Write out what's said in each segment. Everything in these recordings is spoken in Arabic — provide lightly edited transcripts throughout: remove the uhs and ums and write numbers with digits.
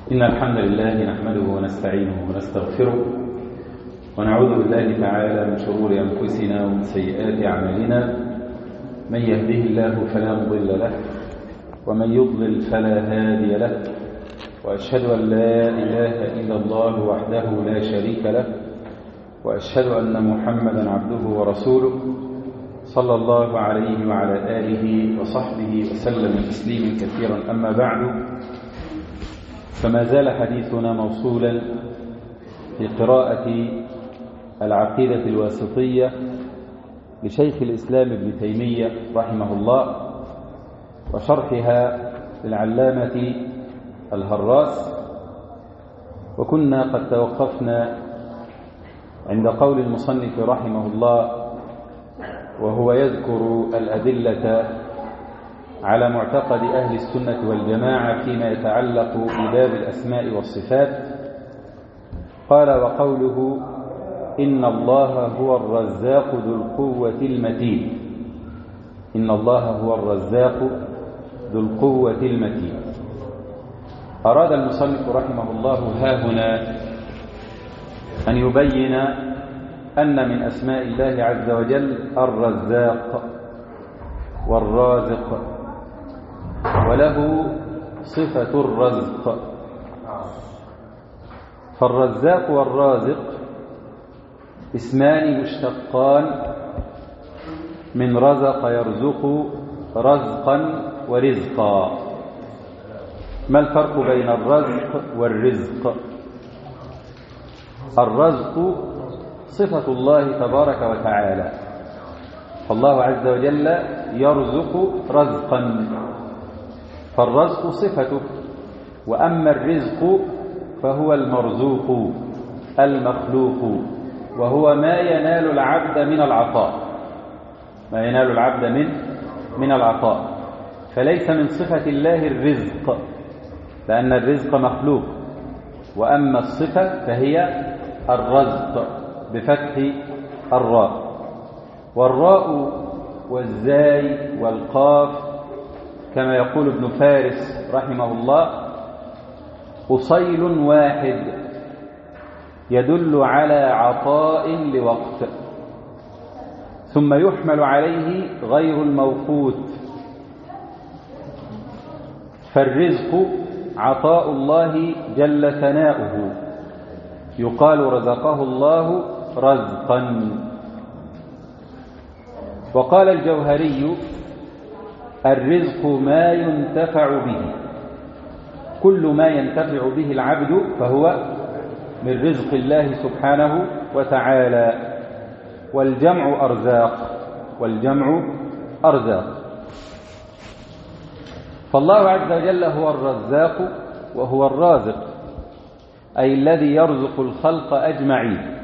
إن الحمد لله نحمده ونستعينه ونستغفره ونعوذ بالله تعالى من شرور أنفسنا ومن سيئات أعمالنا. من يهده الله فلا مضل له ومن يضلل فلا هادي له، وأشهد أن لا إله إلا الله وحده لا شريك له، وأشهد أن محمدا عبده ورسوله صلى الله عليه وعلى آله وصحبه وسلم تسليما كثيرا. أما بعد، فما زال حديثنا موصولا في قراءة العقيدة الواسطية لشيخ الإسلام ابن تيمية رحمه الله، وشرحها للعلامة الهراس. وكنا قد توقفنا عند قول المصنف رحمه الله وهو يذكر الأدلة على معتقد أهل السنة والجماعة فيما يتعلق بباب الأسماء والصفات. قال: وقوله إن الله هو الرزاق ذو القوة المتين. إن الله هو الرزاق ذو القوة المتين. أراد المصنف رحمه الله هاهنا أن يبين أن من أسماء الله عز وجل الرزاق والرازق، وله صفة الرزق. فالرزاق والرازق اسمان مشتقان من رزق يرزق رزقا ورزقا. ما الفرق بين الرزق والرزق؟ الرزق صفة الله تبارك وتعالى، فالله عز وجل يرزق رزقا، فالرزق صفته. وأما الرزق فهو المرزوق المخلوق، وهو ما ينال العبد من العطاء، ما ينال العبد من العطاء. فليس من صفة الله الرزق، لأن الرزق مخلوق. وأما الصفة فهي الرزق بفتح الراء، والراء والزاي والقاف كما يقول ابن فارس رحمه الله أصيل واحد يدل على عطاء لوقت، ثم يحمل عليه غير الموقوت. فالرزق عطاء الله جل ثناؤه، يقال رزقه الله رزقا. وقال الجوهري: الرزق ما ينتفع به، كل ما ينتفع به العبد فهو من رزق الله سبحانه وتعالى. والجمع أرزاق، والجمع أرزاق. فالله عز وجل هو الرزاق وهو الرازق، أي الذي يرزق الخلق أجمعين،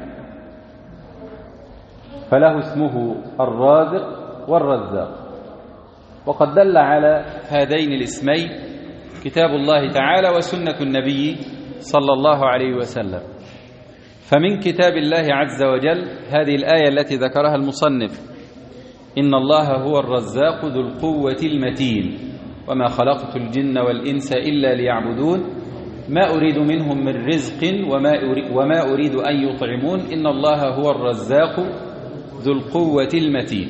فله اسمه الرازق والرزاق. وقد دل على هذين الاسمين كتاب الله تعالى وسنة النبي صلى الله عليه وسلم. فمن كتاب الله عز وجل هذه الآية التي ذكرها المصنف: إن الله هو الرزاق ذو القوة المتين، وما خلقت الجن والإنس إلا ليعبدون، ما أريد منهم من رزق وما أريد أن يطعمون، إن الله هو الرزاق ذو القوة المتين.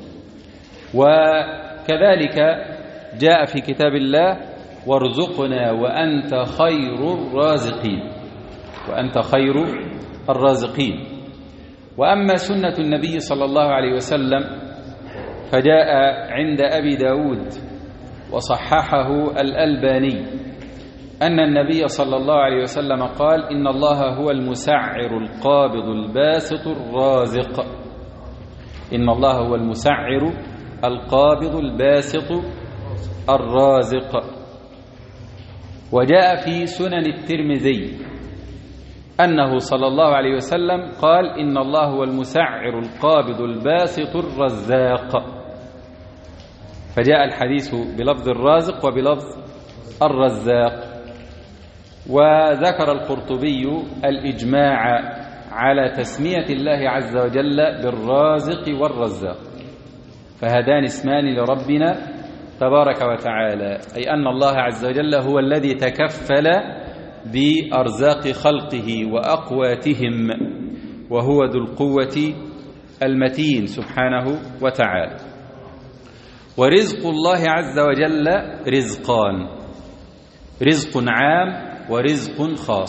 وكذلك جاء في كتاب الله: وارزقنا وأنت خير الرازقين، وأنت خير الرازقين. وأما سنة النبي صلى الله عليه وسلم فجاء عند أبي داود وصححه الألباني أن النبي صلى الله عليه وسلم قال: إن الله هو المسعر القابض الباسط الرازق. إن الله هو المسعر القابض الباسط الرازق. وجاء في سنن الترمذي أنه صلى الله عليه وسلم قال: إن الله هو المسعر القابض الباسط الرزاق. فجاء الحديث بلفظ الرازق وبلفظ الرزاق. وذكر القرطبي الإجماع على تسمية الله عز وجل بالرازق والرزاق، فهذان اسمان لربنا تبارك وتعالى، أي أن الله عز وجل هو الذي تكفل بأرزاق خلقه وأقواتهم، وهو ذو القوة المتين سبحانه وتعالى. ورزق الله عز وجل رزقان: رزق عام ورزق خاص.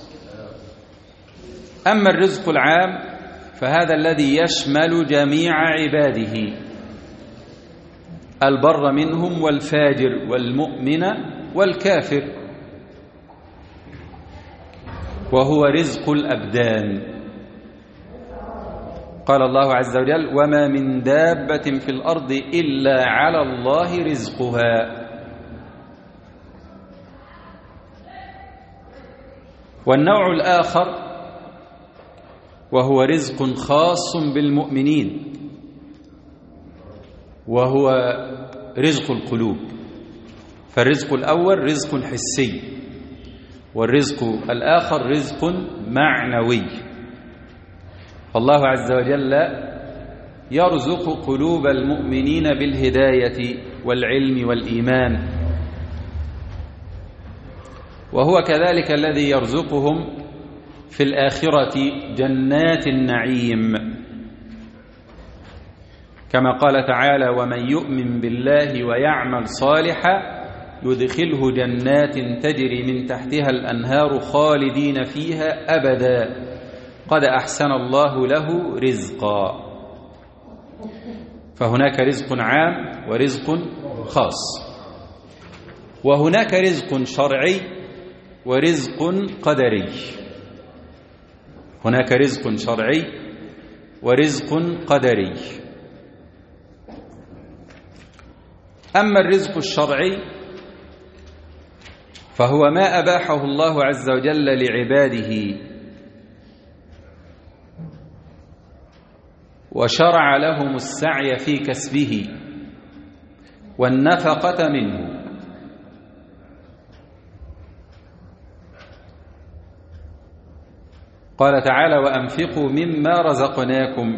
أما الرزق العام فهذا الذي يشمل جميع عباده، البر منهم والفاجر والمؤمن والكافر، وهو رزق الأبدان. قال الله عز وجل: وما من دابة في الأرض إلا على الله رزقها. والنوع الآخر وهو رزق خاص بالمؤمنين، وهو رزق القلوب. فالرزق الأول رزق حسي، والرزق الآخر رزق معنوي. فالله عز وجل يرزق قلوب المؤمنين بالهداية والعلم والإيمان، وهو كذلك الذي يرزقهم في الآخرة جنات النعيم، كما قال تعالى: ومن يؤمن بالله ويعمل صالحا يدخله جنات تجري من تحتها الأنهار خالدين فيها أبدا قد أحسن الله له رزقا. فهناك رزق عام ورزق خاص، وهناك رزق شرعي ورزق قدري. هناك رزق شرعي ورزق قدري. أما الرزق الشرعي فهو ما أباحه الله عز وجل لعباده وشرع لهم السعي في كسبه والنفقة منه. قال تعالى: وأنفقوا مما رزقناكم.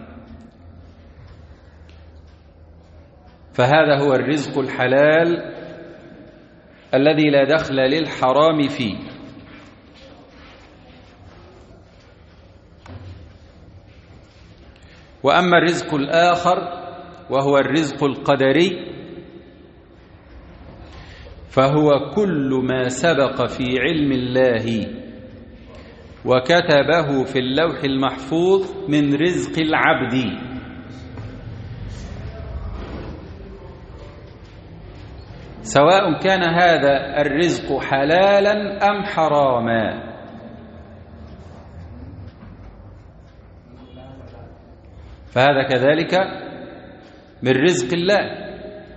فهذا هو الرزق الحلال الذي لا دخل للحرام فيه. وأما الرزق الآخر وهو الرزق القدري، فهو كل ما سبق في علم الله وكتبه في اللوح المحفوظ من رزق العبد، سواء كان هذا الرزق حلالا أم حراما. فهذا كذلك من رزق الله،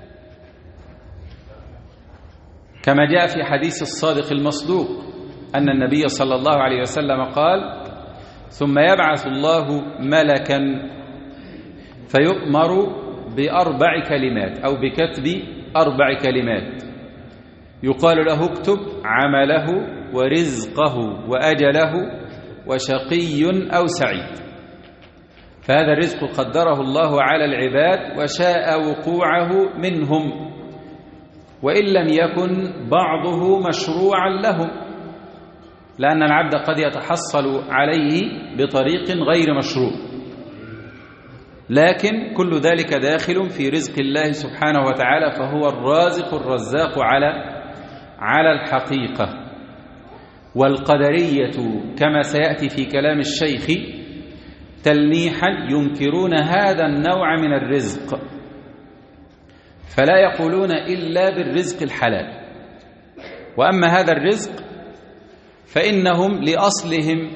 كما جاء في حديث الصادق المصدوق أن النبي صلى الله عليه وسلم قال: ثم يبعث الله ملكا فيؤمر ب4 كلمات أو بكتب 4 كلمات، يقال له: اكتب عمله ورزقه وأجله وشقي أو سعيد. فهذا الرزق قدره الله على العباد وشاء وقوعه منهم، وإن لم يكن بعضه مشروعا لهم، لأن العبد قد يتحصل عليه بطريق غير مشروع، لكن كل ذلك داخل في رزق الله سبحانه وتعالى، فهو الرازق الرزاق على الحقيقة. والقدرية كما سيأتي في كلام الشيخ تلميحا ينكرون هذا النوع من الرزق، فلا يقولون إلا بالرزق الحلال. وأما هذا الرزق فإنهم لأصلهم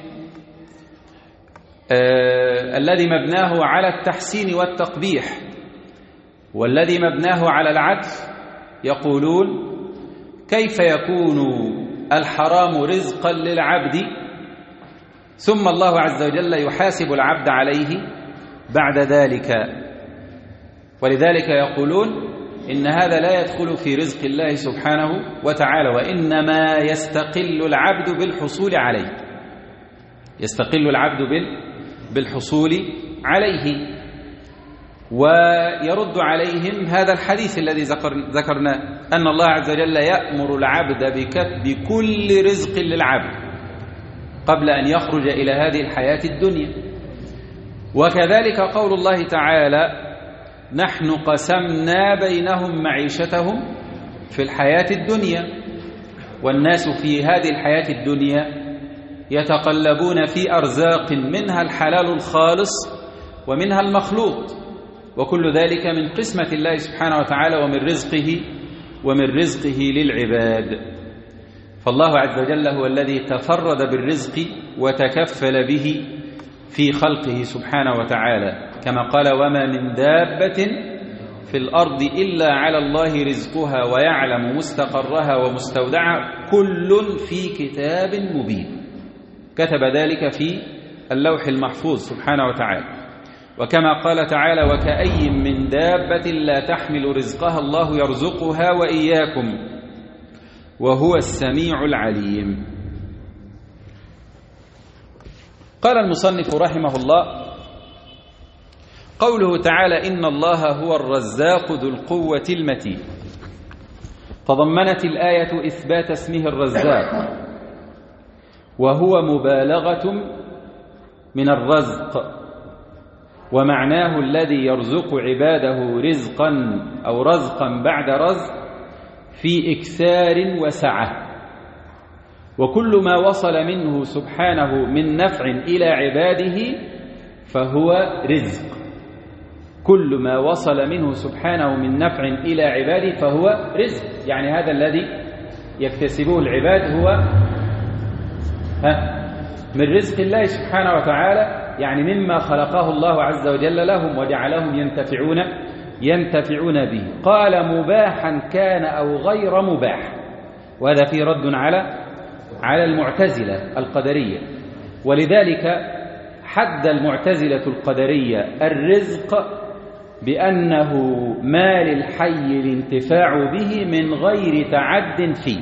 الذي مبناه على التحسين والتقبيح والذي مبناه على العدل، يقولون: كيف يكون الحرام رزقا للعبد ثم الله عز وجل يحاسب العبد عليه بعد ذلك؟ ولذلك يقولون إن هذا لا يدخل في رزق الله سبحانه وتعالى، وإنما يستقل العبد بالحصول عليه، يستقل العبد بالحصول عليه. ويرد عليهم هذا الحديث الذي ذكرناه أن الله عز وجل يأمر العبد بكل رزق للعبد قبل أن يخرج إلى هذه الحياة الدنيا. وكذلك قول الله تعالى: نحن قسمنا بينهم معيشتهم في الحياة الدنيا. والناس في هذه الحياة الدنيا يتقلبون في أرزاق منها الحلال الخالص ومنها المخلوط، وكل ذلك من قسمة الله سبحانه وتعالى ومن رزقه للعباد. فالله عز وجل هو الذي تفرد بالرزق وتكفل به في خلقه سبحانه وتعالى، كما قال: وما من دابة في الأرض إلا على الله رزقها ويعلم مستقرها ومستودعها كل في كتاب مبين. كتب ذلك في اللوح المحفوظ سبحانه وتعالى. وكما قال تعالى: وكأي من دابة لا تحمل رزقها الله يرزقها وإياكم وهو السميع العليم. قال المصنف رحمه الله: قوله تعالى: إن الله هو الرزاق ذو القوة المتين. تضمنت الآية إثبات اسمه الرزاق، وهو مبالغة من الرزق، ومعناه الذي يرزق عباده رزقا أو رزقا بعد رزق في إكثار وسعة. وكل ما وصل منه سبحانه من نفع إلى عباده فهو رزق. كل ما وصل منه سبحانه من نفع إلى عباده فهو رزق، يعني هذا الذي يكتسبه العباد هو من رزق الله سبحانه وتعالى، يعني مما خلقه الله عز وجل لهم وجعلهم ينتفعون به. قال: مباحا كان أو غير مباح، وهذا فيه رد على المعتزلة القدرية. ولذلك حد المعتزلة القدرية الرزق بأنه ما للحي الانتفاع به من غير تعد فيه.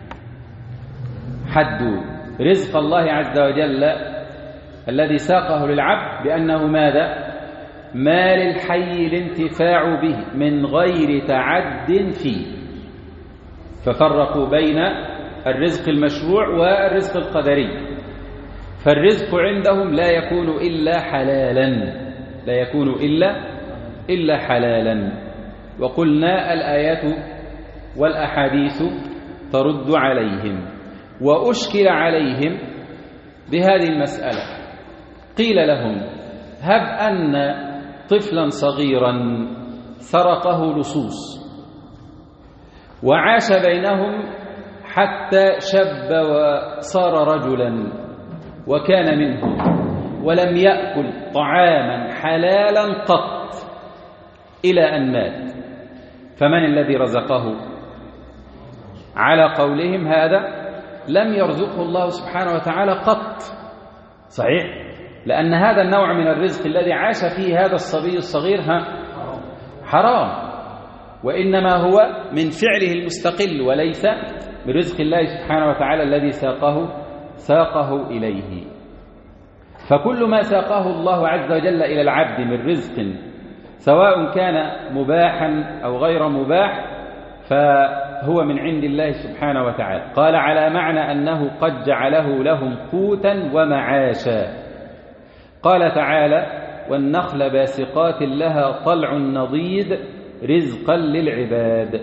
حد رزق الله عز وجل الذي ساقه للعبد بأنه ماذا؟ ما للحي الانتفاع به من غير تعد فيه. ففرقوا بين الرزق المشروع والرزق القدري. فالرزق عندهم لا يكون إلا حلالا، لا يكون إلا حلالا. وقلنا الآيات والأحاديث ترد عليهم. وأشكل عليهم بهذه المسألة. قيل لهم: هب أن طفلا صغيرا سرقه لصوص وعاش بينهم حتى شب وصار رجلا وكان منهم ولم يأكل طعاما حلالا قط إلى أن مات، فمن الذي رزقه؟ على قولهم هذا لم يرزقه الله سبحانه وتعالى قط. صحيح، لأن هذا النوع من الرزق الذي عاش فيه هذا الصبي الصغير حرام، وإنما هو من فعله المستقل وليس من رزق الله سبحانه وتعالى الذي ساقه إليه. فكل ما ساقه الله عز وجل إلى العبد من رزق سواء كان مباحا أو غير مباح فهو من عند الله سبحانه وتعالى. قال: على معنى أنه قد جعله لهم قوتا ومعاشا. قال تعالى: والنخل باسقات لها طلع نضيد رزقا للعباد.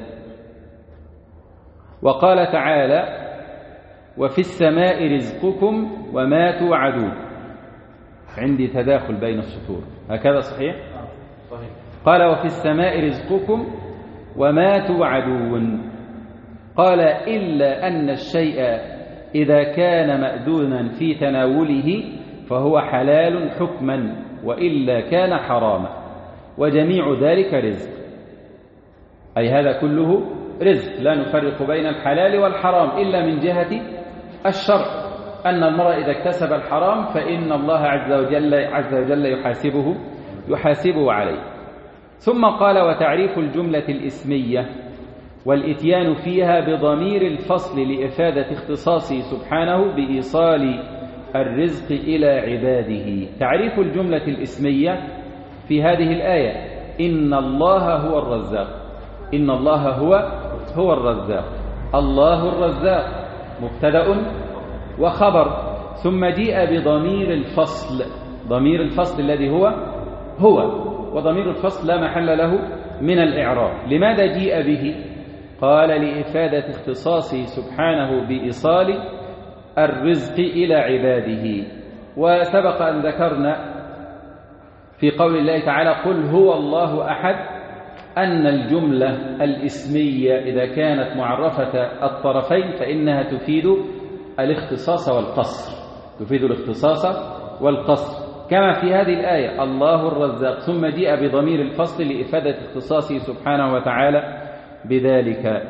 وقال تعالى: وفي السماء رزقكم وما توعدون. عندي تداخل بين السطور، هكذا صحيح؟ قال: وفي السماء رزقكم وما توعدون. قال: إلا أن الشيء إذا كان مأذونا في تناوله فهو حلال حكما، وإلا كان حراما، وجميع ذلك رزق. أي هذا كله رزق، لا نفرق بين الحلال والحرام إلا من جهة الشرع، أن المرء إذا اكتسب الحرام فإن الله عز وجل يحاسبه عليه. ثم قال: وتعريف الجملة الإسمية والإتيان فيها بضمير الفصل لإفادة اختصاصه سبحانه بإيصال الرزق إلى عباده. تعريف الجملة الإسمية في هذه الآية إن الله هو الرزاق. إن الله هو الرزاق. الله الرزاق مبتدأ وخبر، ثم جيء بضمير الفصل، ضمير الفصل الذي هو، وضمير الفصل لا محل له من الإعراب. لماذا جيء به؟ قال لإفادة اختصاصه سبحانه بإيصال الرزق إلى عباده. وسبق أن ذكرنا في قول الله تعالى قل هو الله أحد أن الجملة الإسمية إذا كانت معرفة الطرفين فإنها تفيد الاختصاص والقصر، تفيد الاختصاص والقصر، كما في هذه الآية الله الرزاق، ثم جاء بضمير الفصل لإفادة اختصاصه سبحانه وتعالى بذلك.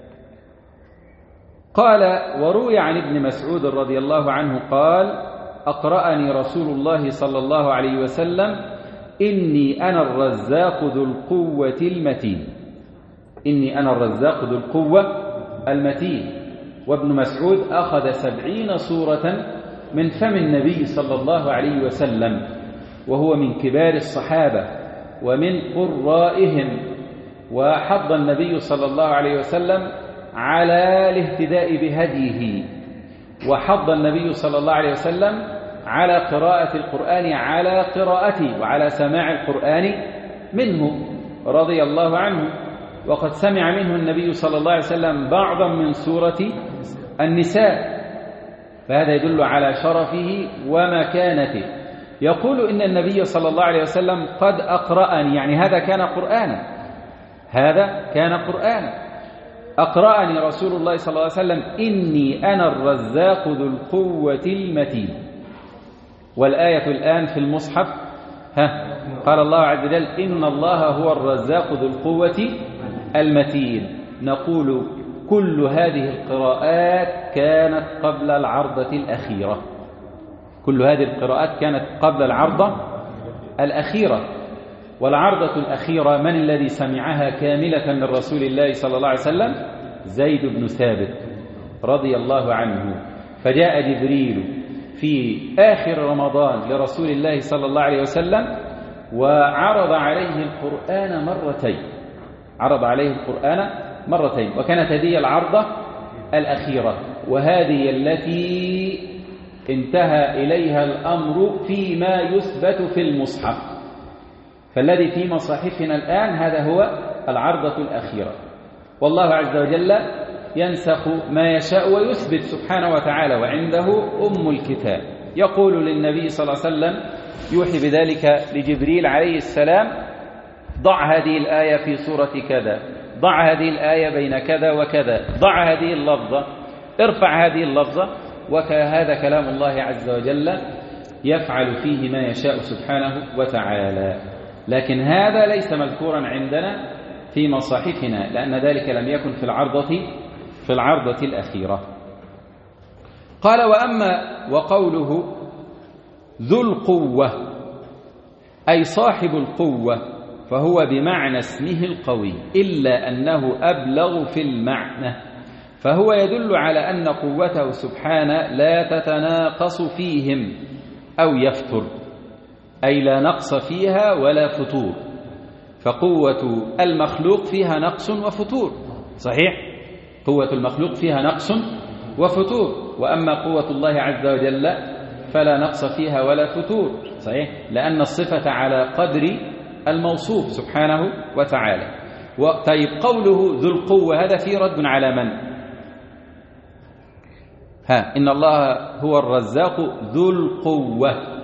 قال وروي عن ابن مسعود رضي الله عنه قال أقرأني رسول الله صلى الله عليه وسلم إني أنا الرزاق ذو القوة المتين. إني أنا الرزاق ذو القوة المتين. وابن مسعود أخذ 70 سورة من فم النبي صلى الله عليه وسلم، وهو من كبار الصحابة ومن قرائهم، وحض النبي صلى الله عليه وسلم على الاهتداء بهديه، وحض النبي صلى الله عليه وسلم على قراءة القرآن على قراءته وعلى سماع القرآن منه رضي الله عنه. وقد سمع منه النبي صلى الله عليه وسلم بعضا من سورة النساء، فهذا يدل على شرفه ومكانته. يقول إن النبي صلى الله عليه وسلم قد أقرأني، يعني هذا كان قرآنا، هذا كان قرآنا. أقرأني رسول الله صلى الله عليه وسلم إني أنا الرزاق ذو القوة المتين. والآية الآن في المصحف قال الله عز وجل إن الله هو الرزاق ذو القوة المتين. نقول كل هذه القراءات كانت قبل العرضة الأخيرة، كل هذه القراءات كانت قبل العرضة الأخيرة. والعرضة الأخيرة من الذي سمعها كاملة من رسول الله صلى الله عليه وسلم؟ زيد بن ثابت رضي الله عنه. فجاء جبريل في آخر رمضان لرسول الله صلى الله عليه وسلم وعرض عليه القرآن مرتين، عرض عليه القرآن مرتين، وكانت هذه العرضة الأخيرة، وهذه التي انتهى إليها الأمر فيما يثبت في المصحف. فالذي في مصاحفنا الآن هذا هو العرضة الأخيرة، والله عز وجل ينسخ ما يشاء ويثبت سبحانه وتعالى، وعنده أم الكتاب. يقول للنبي صلى الله عليه وسلم يوحي بذلك لجبريل عليه السلام ضع هذه الآية في سورة كذا، ضع هذه الآية بين كذا وكذا، ضع هذه اللفظة، ارفع هذه اللفظة. وهذا كلام الله عز وجل يفعل فيه ما يشاء سبحانه وتعالى. لكن هذا ليس مذكورا عندنا في مصاحفنا، لأن ذلك لم يكن في العرضة الأخيرة. قال وقوله ذو القوة أي صاحب القوة، فهو بمعنى اسمه القوي، إلا أنه أبلغ في المعنى، فهو يدل على أن قوته سبحانه لا تتناقص فيهم أو يفتر، أي لا نقص فيها ولا فتور. فقوة المخلوق فيها نقص وفتور، صحيح؟ قوة المخلوق فيها نقص وفتور، وأما قوة الله عز وجل فلا نقص فيها ولا فتور، صحيح؟ لأن الصفة على قدر الموصوف سبحانه وتعالى. طيب قوله ذو القوة هذا فيه رد على من؟ إن الله هو الرزاق ذو القوة،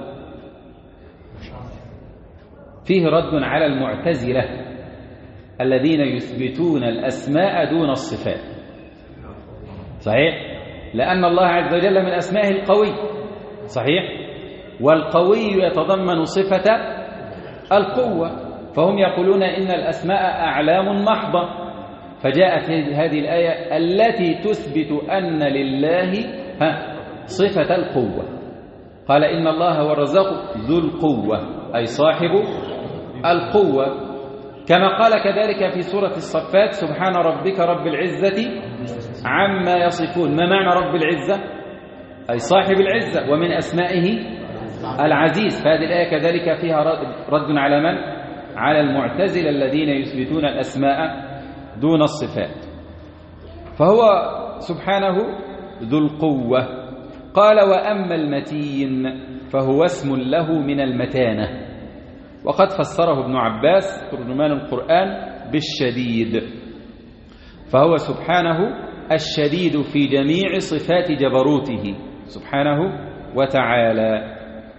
فيه رد على المعتزلة الذين يثبتون الأسماء دون الصفات، صحيح؟ لأن الله عز وجل من أسمائه القوي، صحيح؟ والقوي يتضمن صفة القوة، فهم يقولون إن الأسماء أعلام محضة، فجاءت هذه الآية التي تثبت أن لله صفة القوة. قال إن الله هو الرزاق ذو القوة أي صاحب القوة، كما قال كذلك في سورة الصفات سبحان ربك رب العزة عما يصفون. ما معنى رب العزة؟ أي صاحب العزة، ومن أسمائه العزيز. فهذه الآية كذلك فيها رد على من؟ على المعتزلة الذين يثبتون الأسماء دون الصفات. فهو سبحانه ذو القوة. قال وأما المتين فهو اسم له من المتانة، وقد فسره ابن عباس ترجمان القرآن بالشديد، فهو سبحانه الشديد في جميع صفات جبروته سبحانه وتعالى.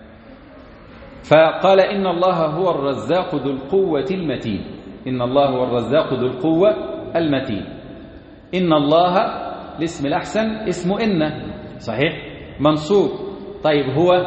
فقال إن الله هو الرزاق ذو القوة المتين. إن الله هو الرزاق ذو القوة المتين. إن الله الاسم الأحسن اسم إن، صحيح، منصوب. طيب هو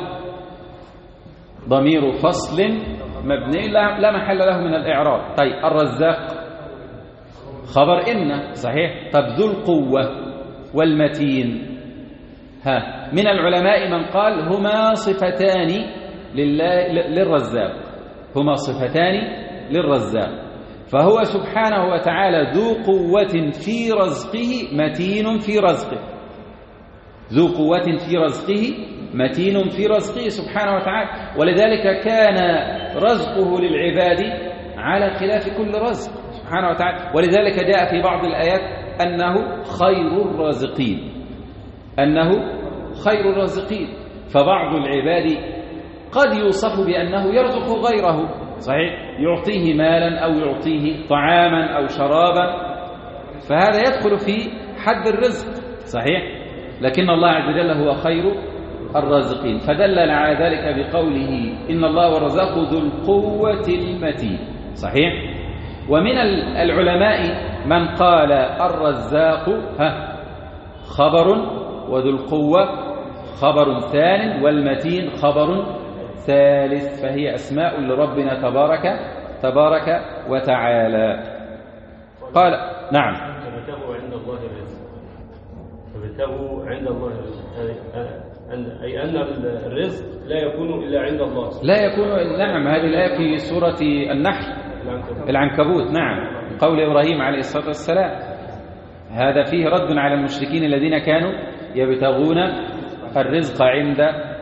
ضمير فصل مبني لا محل له من الإعراب. طيب الرزاق خبر إن، صحيح. طب ذو القوة والمتين، من العلماء من قال هما صفتان للرزاق، هما صفتان للرزاق. فهو سبحانه وتعالى ذو قوة في رزقه متين في رزقه، ذو قوة في رزقه متين في رزقه سبحانه وتعالى. ولذلك كان رزقه للعباد على خلاف كل رزق سبحانه وتعالى. ولذلك جاء في بعض الآيات أنه خير الرازقين، أنه خير الرازقين. فبعض العباد قد يوصف بأنه يرزق غيره، صحيح، يعطيه مالا أو يعطيه طعاما أو شرابا، فهذا يدخل في حد الرزق، صحيح. لكن الله عز وجل هو خير الرازقين، فدلل على ذلك بقوله إن الله هو الرزاق ذو القوة المتين، صحيح. ومن العلماء من قال الرزاق خبر وذو القوة خبر ثان والمتين خبر ثالث، فهي أسماء لربنا تبارك وتعالى. قال نعم. فبتغوا عند الله الرزق، فبتغوا عند الله الرزق، أي أن الرزق لا يكون إلا عند الله، لا يكون. نعم، هذه الآية في سورة النحل العنكبوت، نعم، قول إبراهيم عليه الصلاة والسلام. هذا فيه رد على المشركين الذين كانوا يبتغون الرزق عند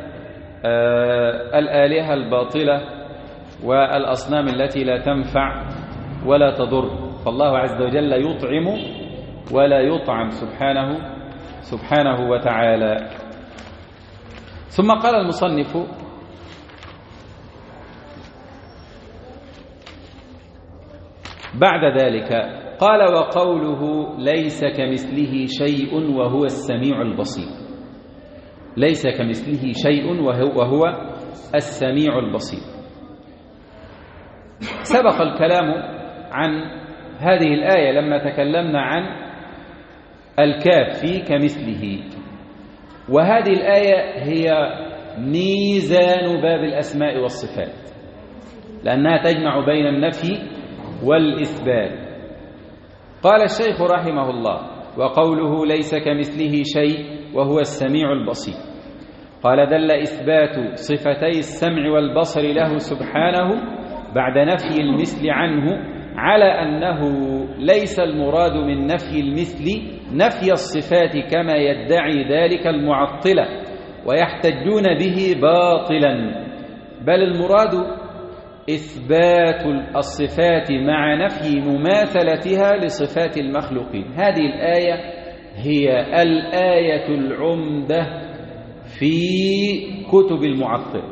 الآلهة الباطلة والأصنام التي لا تنفع ولا تضر، فالله عز وجل يطعم ولا يطعم سبحانه وتعالى. ثم قال المصنف بعد ذلك، قال وقوله ليس كمثله شيء وهو السميع البصير. ليس كمثله شيء وهو السميع البصير. سبق الكلام عن هذه الآية لما تكلمنا عن الكاف في كمثله، وهذه الآية هي ميزان باب الأسماء والصفات، لأنها تجمع بين النفي والإثبات. قال الشيخ رحمه الله وقوله ليس كمثله شيء وهو السميع البصير، قال دل إثبات صفتي السمع والبصر له سبحانه بعد نفي المثل عنه على أنه ليس المراد من نفي المثل نفي الصفات كما يدعي ذلك المعطلة ويحتجون به باطلا، بل المراد إثبات الصفات مع نفي مماثلتها لصفات المخلوقين. هذه الآية هي الآية العمدة في كتب المعطل،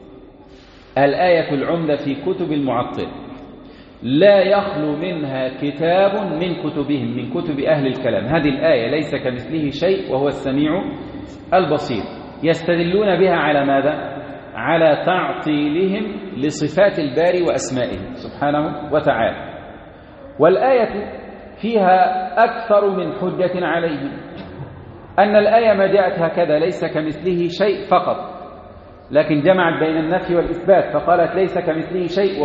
الآية العمدة في كتب المعطل، لا يخلو منها كتاب من كتبهم، من كتب أهل الكلام. هذه الآية ليس كمثله شيء وهو السميع البصير، يستدلون بها على ماذا؟ على تعطيلهم لصفات الباري وأسمائه سبحانه وتعالى. والآية فيها أكثر من حجة عليهم، أن الآية ما جاءت هكذا ليس كمثله شيء فقط، لكن جمعت بين النفي والإثبات، فقالت ليس كمثله شيء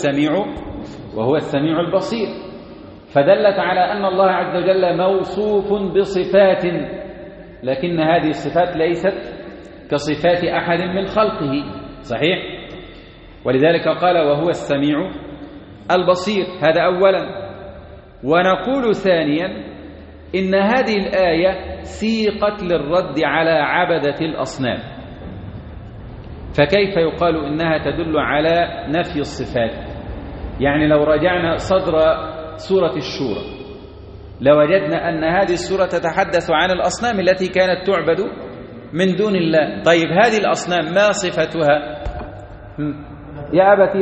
وهو السميع البصير، فدلت على أن الله عز وجل موصوف بصفات، لكن هذه الصفات ليست كصفات أحد من خلقه، صحيح. ولذلك قال وهو السميع البصير، هذا أولا. ونقول ثانيا إن هذه الآية سيقت للرد على عبدة الأصنام، فكيف يقال إنها تدل على نفي الصفات؟ يعني لو رجعنا صدر سورة الشورى لوجدنا أن هذه السورة تتحدث عن الأصنام التي كانت تعبد من دون الله. طيب هذه الأصنام ما صفتها؟ يا أبتي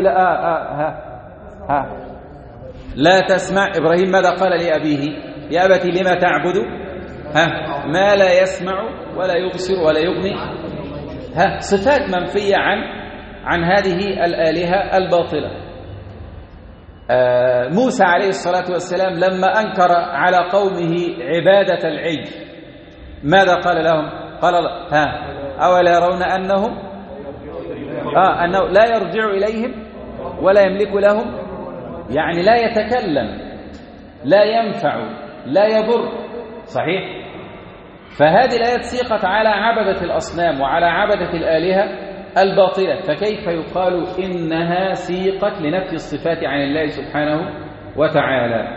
لا تسمع. إبراهيم ماذا قال لأبيه؟ يا أبتي لما تعبد ما لا يسمع ولا يبصر ولا يغني. صفات منفية عن هذه الآلهة الباطلة. موسى عليه الصلاة والسلام لما أنكر على قومه عبادة العجل ماذا قال لهم؟ قال أولا يرون أنه لا يرجع إليهم ولا يملك لهم، يعني لا يتكلم لا ينفع لا يضر. صحيح؟ فهذه الآيات سيقت على عبدة الأصنام وعلى عبدة الآلهة الباطلة، فكيف يقال إنها سيقت لنفي الصفات عن الله سبحانه وتعالى؟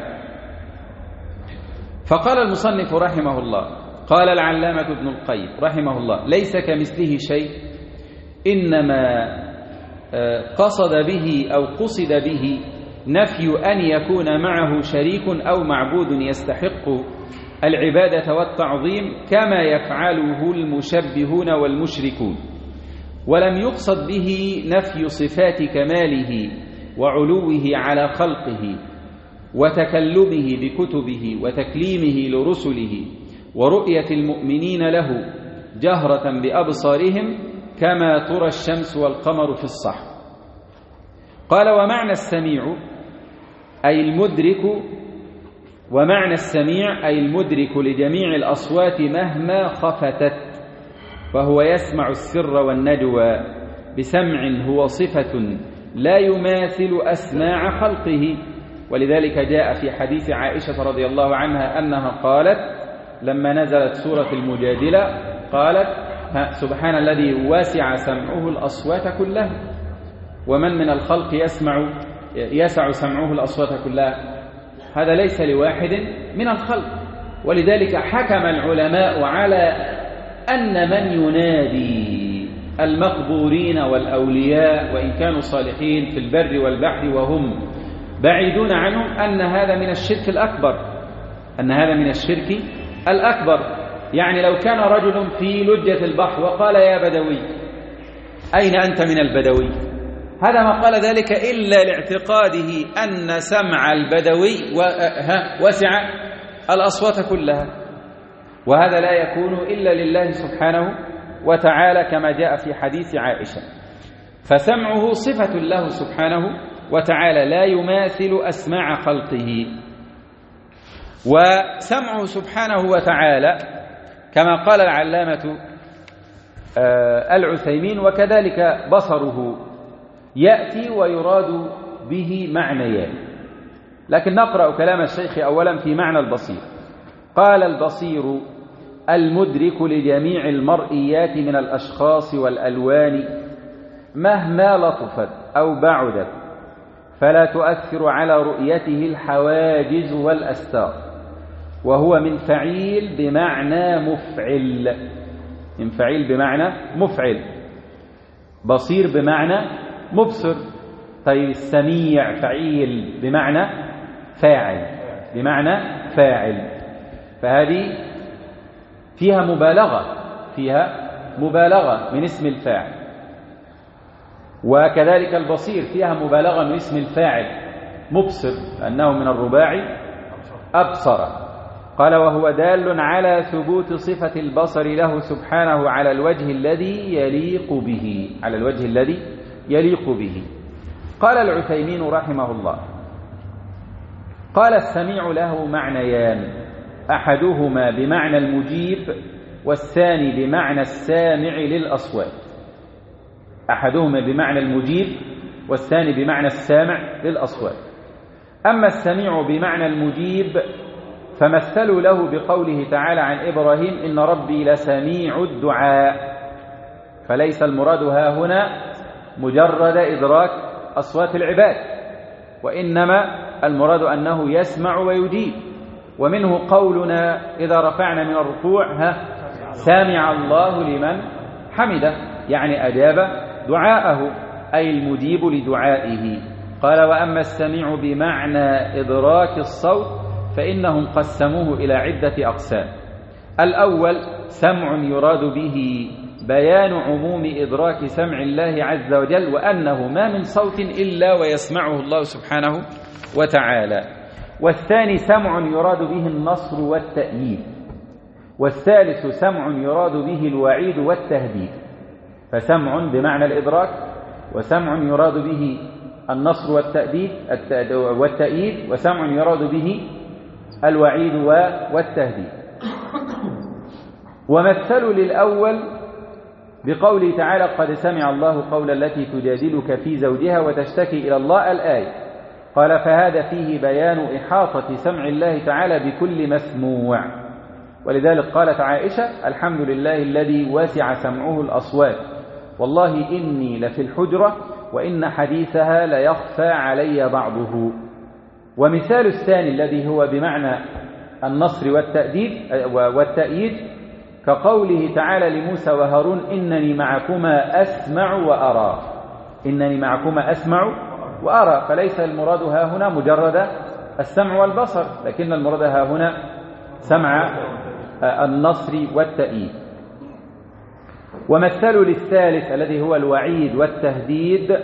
فقال المصنف رحمه الله، قال العلامة ابن القيم رحمه الله: ليس كمثله شيء، إنما قصد به نفي أن يكون معه شريك أو معبود يستحق العبادة والتعظيم كما يفعله المشبهون والمشركون، ولم يقصد به نفي صفات كماله وعلوه على خلقه وتكلمه بكتبه وتكليمه لرسله ورؤية المؤمنين له جهرة بأبصارهم كما ترى الشمس والقمر في الصحو. قال: ومعنى السميع أي المدرك لجميع الأصوات مهما خفتت، فهو يسمع السر والنجوى بسمع هو صفة لا يماثل أسماع خلقه. ولذلك جاء في حديث عائشة رضي الله عنها أنها قالت لما نزلت سورة المجادلة قالت: سبحان الذي وسع سمعه الأصوات كلها. ومن من الخلق يسع سمعه الأصوات كلها؟ هذا ليس لواحد من الخلق. ولذلك حكم العلماء على أن من ينادي المقبورين والأولياء وإن كانوا صالحين في البر والبحر وهم بعيدون عنهم أن هذا من الشرك الأكبر. يعني لو كان رجل في لجة البحر وقال: يا بدوي أين أنت من البدوي؟ هذا ما قال ذلك إلا لاعتقاده أن سمع البدوي وسع الأصوات كلها، وهذا لا يكون إلا لله سبحانه وتعالى كما جاء في حديث عائشة. فسمعه صفة له سبحانه وتعالى لا يماثل أسماع خلقه. وسمعه سبحانه وتعالى كما قال العلامة العثيمين: وكذلك بصره يأتي ويراد به معنيان. لكن نقرأ كلام الشيخ أولا في معنى البصير. قال: البصير المدرك لجميع المرئيات من الأشخاص والألوان مهما لطفت أو بعدت، فلا تؤثر على رؤيته الحواجز والأستار، وهو من فعيل بمعنى مفعل، بصير بمعنى مبصر. طيب السميع فعيل بمعنى فاعل، فهذه فيها مبالغة من اسم الفاعل. وكذلك البصير فيها مبالغة من اسم الفاعل مبصر، لأنه من الرباعي أبصر. قال: وهو دال على ثبوت صفة البصر له سبحانه على الوجه الذي يليق به. قال العثيمين رحمه الله: قال: السميع له معنيان، أحدهما بمعنى المجيب والثاني بمعنى السامع للأصوات. أما السميع بمعنى المجيب فمثلوا له بقوله تعالى عن إبراهيم: إن ربي لسميع الدعاء. فليس المراد ها هنا مجرد إدراك أصوات العباد، وإنما المراد أنه يسمع ويجيب. ومنه قولنا إذا رفعنا من الركوع: سامع الله لمن حمده، يعني أجاب دعاءه، أي المجيب لدعائه. قال وأما السميع بمعنى إدراك الصوت فإنهم قسموه إلى عدة أقسام. الأول سمع يراد به بيان عموم إدراك سمع الله عز وجل، وأنه ما من صوت إلا ويسمعه الله سبحانه وتعالى. والثاني سمع يراد به النصر والتأييد. والثالث سمع يراد به الوعيد والتهديد. فسمع بمعنى الإدراك، وسمع يراد به النصر والتأييد، وسمع يراد به الوعيد والتهديد. ومثلوا للأول بقوله تعالى قد سمع الله قول التي تجادلك في زوجها وتشتكي إلى الله الآية. قال فهذا فيه بيان إحاطة سمع الله تعالى بكل مسموع. ولذلك قالت عائشة الحمد لله الذي وسع سمعه الأصوات، والله إني لفي الحجرة وإن حديثها ليخفى علي بعضه. ومثال الثاني الذي هو بمعنى النصر والتأييد كقوله تعالى لموسى وهارون إنني معكما أسمع وأرى. إنني معكما أسمع وأرى، فليس المراد ها هنا مجرد السمع والبصر، لكن المراد ها هنا سمع النصر والتأييد. ومثلوا للثالث الذي هو الوعيد والتهديد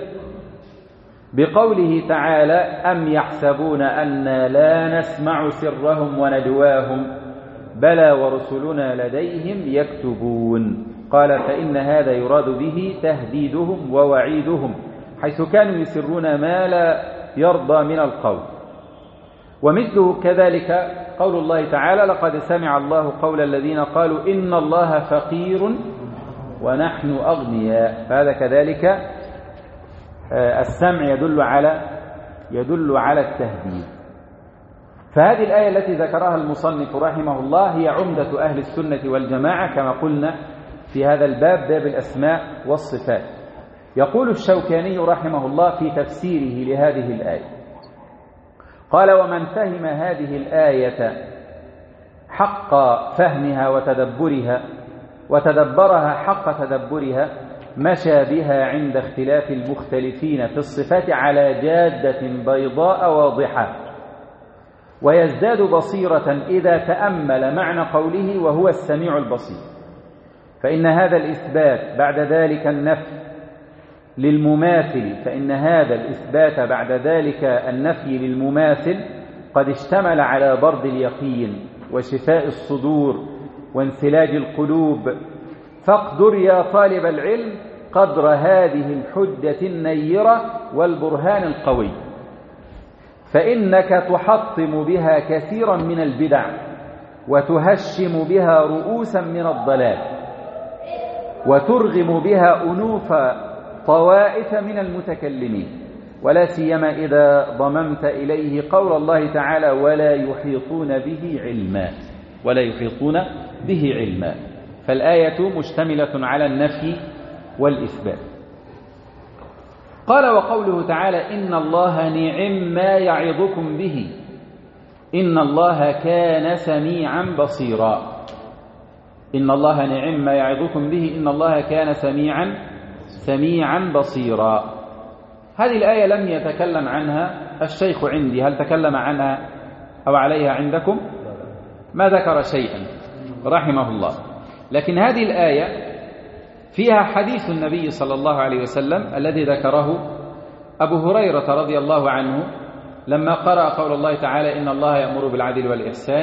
بقوله تعالى أم يحسبون أنا لا نسمع سرهم ونجواهم بلى ورسلنا لديهم يكتبون. قال فإن هذا يراد به تهديدهم ووعيدهم، حيث كانوا يسرون ما لا يرضى من القول. ومثله كذلك قول الله تعالى لقد سمع الله قول الذين قالوا إن الله فقير ونحن أغنياء. فهذا كذلك السمع يدل على التهديد. فهذه الآية التي ذكرها المصنف رحمه الله هي عمدة أهل السنة والجماعة كما قلنا في هذا الباب، باب الأسماء والصفات. يقول الشوكاني رحمه الله في تفسيره لهذه الآية قال ومن فهم هذه الآية حق فهمها وتدبرها حق تدبرها مشى بها عند اختلاف المختلفين في الصفات على جادة بيضاء واضحة، ويزداد بصيرة إذا تأمل معنى قوله وهو السميع البصير. فإن هذا الإثبات بعد ذلك النفي للمماثل قد اشتمل على برد اليقين وشفاء الصدور وانسلاج القلوب. فاقدر يا طالب العلم قدر هذه الحجة النيرة والبرهان القوي، فإنك تحطم بها كثيرا من البدع وتهشم بها رؤوسا من الضلال وترغم بها أنوف طوائف من المتكلمين، ولا سيما إذا ضممت إليه قول الله تعالى ولا يحيطون به علما. فالآية مشتملة على النفي والإثبات. قال وقوله تعالى إن الله نعم ما يعظكم به إن الله كان سميعا بصيرا. إن الله نعم ما يعظكم به إن الله كان سميعا بصيرا. هذه الآية لم يتكلم عنها الشيخ عندي، هل تكلم عنها أو عليها عندكم؟ ما ذكر شيئا رحمه الله. لكن هذه الآية فيها حديث النبي صلى الله عليه وسلم الذي ذكره أبو هريرة رضي الله عنه لما قرأ قول الله تعالى إن الله يأمر بالعدل والإحسان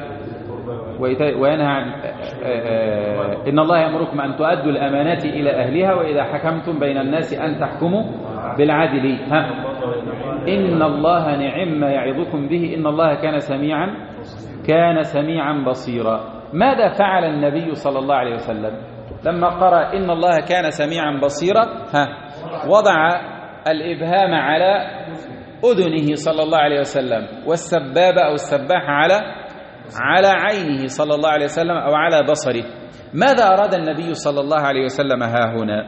وينهى عن إن الله يأمركم أن تؤدوا الأمانات إلى أهلها وإذا حكمتم بين الناس أن تحكموا بالعدل إن الله نعم ما يعظكم به إن الله كان سميعا بصيرا. ماذا فعل النبي صلى الله عليه وسلم لما قرأ إن الله كان سميعا بصيرا؟ وضع الإبهام على أذنه صلى الله عليه وسلم والسبابة أو السباحة على عينه صلى الله عليه وسلم أو على بصره. ماذا أراد النبي صلى الله عليه وسلم ها هنا؟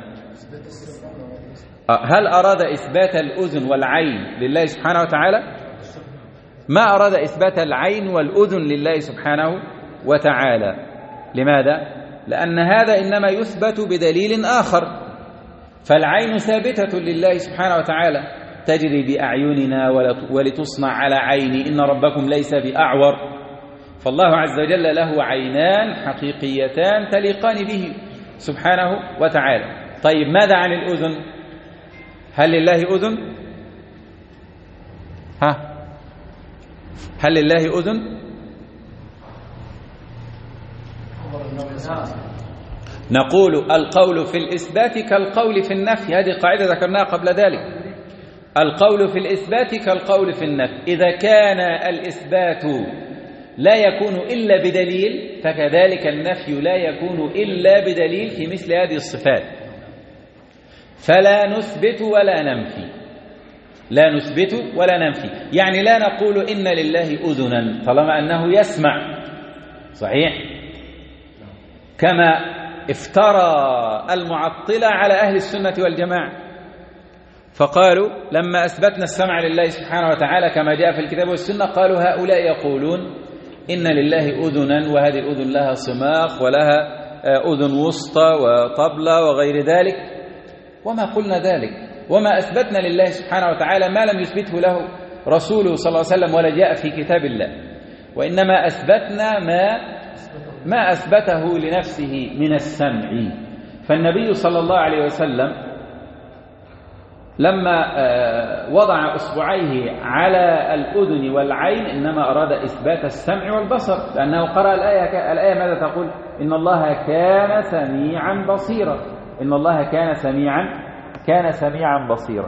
هل أراد إثبات الأذن والعين لله سبحانه وتعالى؟ ما أراد إثبات العين والأذن لله سبحانه وتعالى. لماذا؟ لأن هذا إنما يثبت بدليل آخر. فالعين ثابتة لله سبحانه وتعالى تجري بأعيننا ولتصنع على عيني، إن ربكم ليس بأعور. فالله عز وجل له عينان حقيقيتان تليقان به سبحانه وتعالى. طيب ماذا عن الأذن؟ هل لله أذن؟ هل لله أذن؟ نقول القول في الإثبات كالقول في النفي، هذه قاعدة ذكرناها قبل ذلك. القول في الإثبات كالقول في النفي، إذا كان الإثبات لا يكون إلا بدليل فكذلك النفي لا يكون إلا بدليل في مثل هذه الصفات. فلا نثبت ولا ننفي، لا نثبت ولا ننفي، يعني لا نقول إن لله أذنا طالما أنه يسمع، صحيح؟ كما افترى المعطلة على أهل السنة والجماعة، فقالوا لما أثبتنا السمع لله سبحانه وتعالى كما جاء في الكتاب والسنة، قالوا هؤلاء يقولون إن لله أذنا، وهذه الأذن لها صماخ ولها أذن وسطى وطبلة وغير ذلك، وما قلنا ذلك، وما أثبتنا لله سبحانه وتعالى ما لم يثبته له رسوله صلى الله عليه وسلم ولا جاء في كتاب الله، وإنما أثبتنا ما أثبته لنفسه من السمع. فالنبي صلى الله عليه وسلم لما وضع أصبعيه على الأذن والعين إنما أراد إثبات السمع والبصر، لأنه قرأ الآية ماذا تقول؟ إن الله كان سميعا بصيرا، إن الله كان سميعا بصيرا.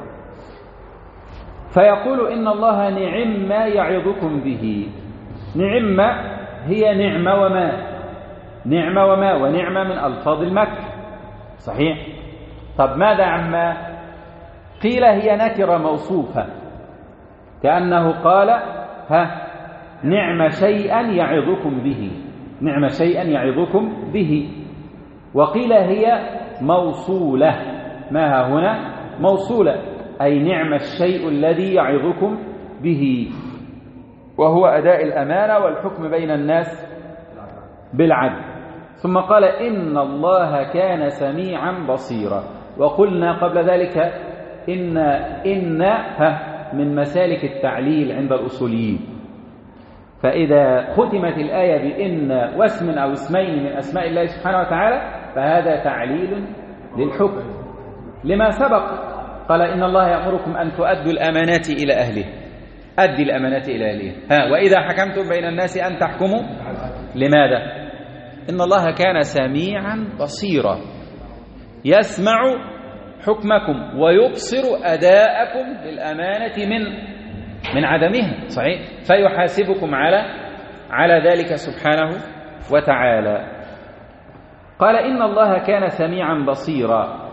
فيقول إن الله نعم ما يعظكم به. نعم هي نعمة وما، ونعمة من ألفاظ المكر، صحيح؟ طب ماذا عما؟ قيل هي نكرة موصوفة، كأنه قال نعم شيئا يعظكم به، نعم شيئا يعظكم به. وقيل هي موصولة، ما هنا موصولة، أي نعم الشيء الذي يعظكم به، وهو أداء الأمانة والحكم بين الناس بالعدل. ثم قال إن الله كان سميعا بصيرا. وقلنا قبل ذلك إن من مسالك التعليل عند الأصوليين، فإذا ختمت الآية بإن واسم أو اسمين من أسماء الله سبحانه وتعالى فهذا تعليل للحكم لما سبق. قال إن الله يأمركم أن تؤدوا الأمانات إلى أهله، أدي الأمانات إلى أهله، وإذا حكمتم بين الناس أن تحكموا. لماذا؟ إن الله كان سميعا بصيرا، يسمع حكمكم ويبصر أداءكم للأمانة من عدمها، صحيح؟ فيحاسبكم على ذلك سبحانه وتعالى. قال إن الله كان سميعا بصيرا.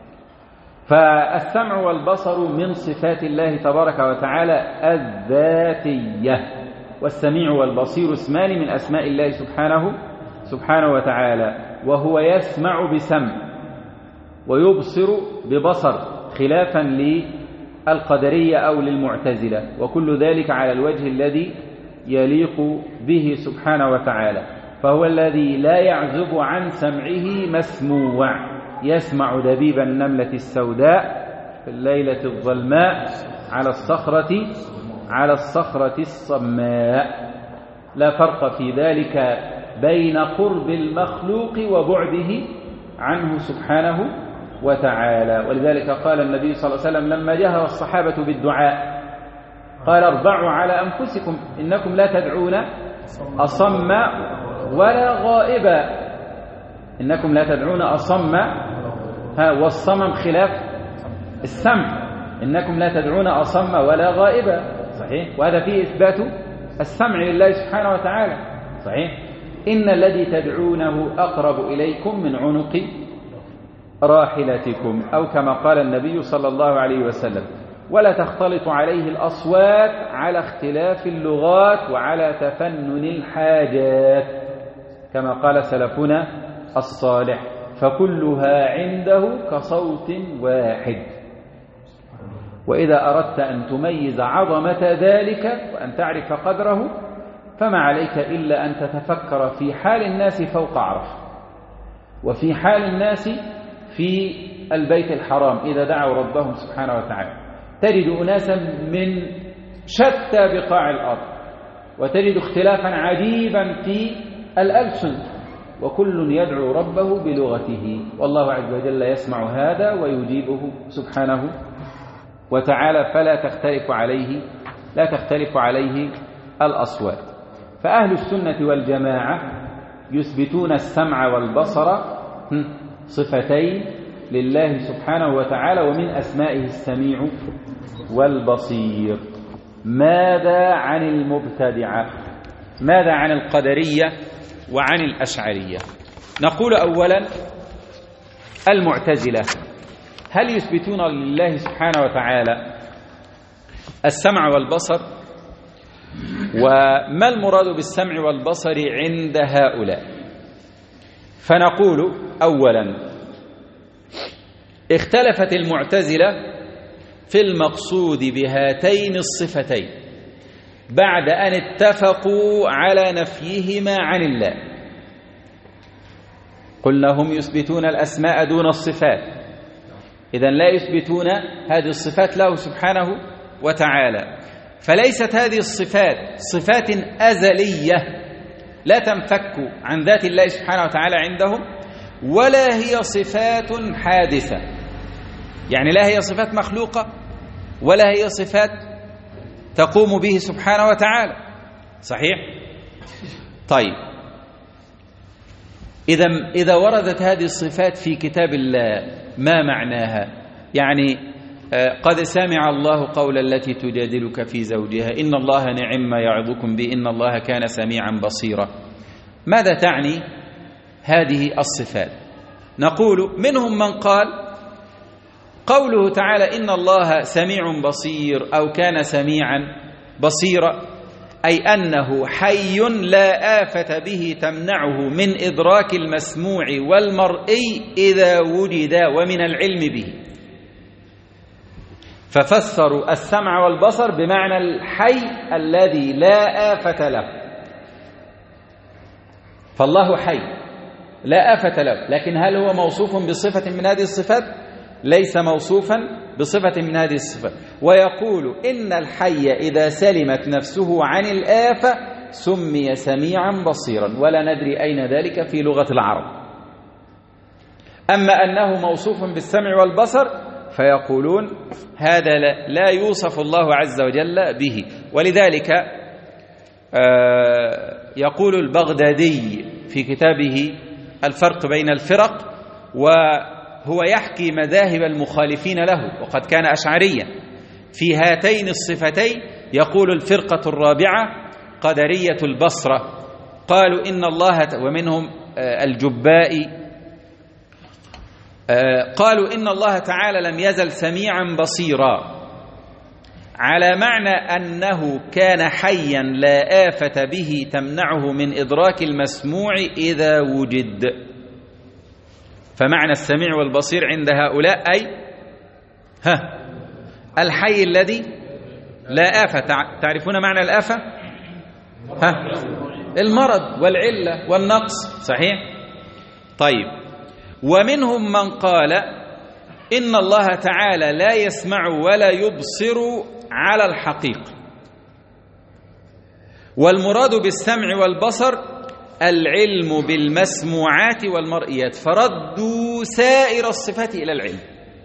فالسمع والبصر من صفات الله تبارك وتعالى الذاتية، والسميع والبصير اسمان من أسماء الله سبحانه وتعالى، وهو يسمع بسمع ويبصر ببصر، خلافا للقدرية أو للمعتزلة، وكل ذلك على الوجه الذي يليق به سبحانه وتعالى. فهو الذي لا يعزب عن سمعه مسموع، يسمع دبيب النملة السوداء في الليلة الظلماء على الصخرة الصماء. لا فرق في ذلك بين قرب المخلوق وبعده عنه سبحانه وتعالى. ولذلك قال النبي صلى الله عليه وسلم لما جهر الصحابة بالدعاء قال اربعوا على أنفسكم إنكم لا تدعون أصم ولا غائبا، إنكم لا تدعون أصم، والصمم خلاف السمع، إنكم لا تدعون أصم ولا غائبا، صحيح؟ وهذا فيه إثبات السمع لله سبحانه وتعالى، صحيح؟ إن الذي تدعونه أقرب إليكم من عنق راحلتكم، أو كما قال النبي صلى الله عليه وسلم. ولا تختلط عليه الأصوات على اختلاف اللغات وعلى تفنن الحاجات، كما قال سلفنا الصالح، فكلها عنده كصوت واحد. وإذا أردت أن تميز عظمة ذلك وأن تعرف قدره فما عليك إلا أن تتفكر في حال الناس فوق عرفة، وفي حال الناس في البيت الحرام إذا دعوا ربهم سبحانه وتعالى، تجد أناسا من شتى بقاع الأرض، وتجد اختلافا عجيبا في الألسن، وكل يدعو ربه بلغته، والله عز وجل يسمع هذا ويجيبه سبحانه وتعالى، لا تختلف عليه الأصوات. فأهل السنة والجماعة يثبتون السمع والبصر صفتين لله سبحانه وتعالى، ومن أسمائه السميع والبصير. ماذا عن المبتدعة؟ ماذا عن القدرية وعن الأشعرية؟ نقول أولا المعتزلة هل يثبتون لله سبحانه وتعالى السمع والبصر؟ وما المراد بالسمع والبصر عند هؤلاء؟ فنقول أولا اختلفت المعتزلة في المقصود بهاتين الصفتين بعد أن اتفقوا على نفيهما عن الله. قلنا هم يثبتون الأسماء دون الصفات، إذن لا يثبتون هذه الصفات له سبحانه وتعالى، فليست هذه الصفات صفات أزلية لا تنفك عن ذات الله سبحانه وتعالى عندهم، ولا هي صفات حادثة، يعني لا هي صفات مخلوقة ولا هي صفات تقوم به سبحانه وتعالى. صحيح؟ طيب، إذا وردت هذه الصفات في كتاب الله ما معناها؟ يعني قد سمع الله قول التي تجادلك في زوجها إن الله نعم ما يعظكم به إن الله كان سميعا بصيرا. ماذا تعني هذه الصفات؟ نقول منهم من قال قوله تعالى إن الله سميع بصير أو كان سميعا بصيرا أي أنه حي لا آفة به تمنعه من إدراك المسموع والمرئي إذا وجد ومن العلم به، ففسروا السمع والبصر بمعنى الحي الذي لا آفة له. فالله حي لا آفة له، لكن هل هو موصوف بصفة من هذه الصفات؟ ليس موصوفا بصفة من هذه الصفات. ويقول إن الحي إذا سلمت نفسه عن الآفة سمي سميعا بصيرا، ولا ندري أين ذلك في لغة العرب. أما أنه موصوف بالسمع والبصر فيقولون هذا لا يوصف الله عز وجل به. ولذلك يقول البغدادي في كتابه الفرق بين الفرق، وهو يحكي مذاهب المخالفين له وقد كان أشعريا في هاتين الصفتين، يقول الفرقة الرابعة قدرية البصرة قالوا إن الله، ومنهم الجبائي، قالوا إن الله تعالى لم يزل سميعا بصيرا، على معنى أنه كان حيا لا آفة به تمنعه من إدراك المسموع إذا وجد. فمعنى السميع والبصير عند هؤلاء أي الحي الذي لا آفة. تعرفون معنى الآفة؟ المرض والعلة والنقص. صحيح؟ طيب، ومنهم من قال إن الله تعالى لا يسمع ولا يبصر على الحقيقة، والمراد بالسمع والبصر العلم بالمسموعات والمرئيات، فردوا سائر الصفات إلى العلم،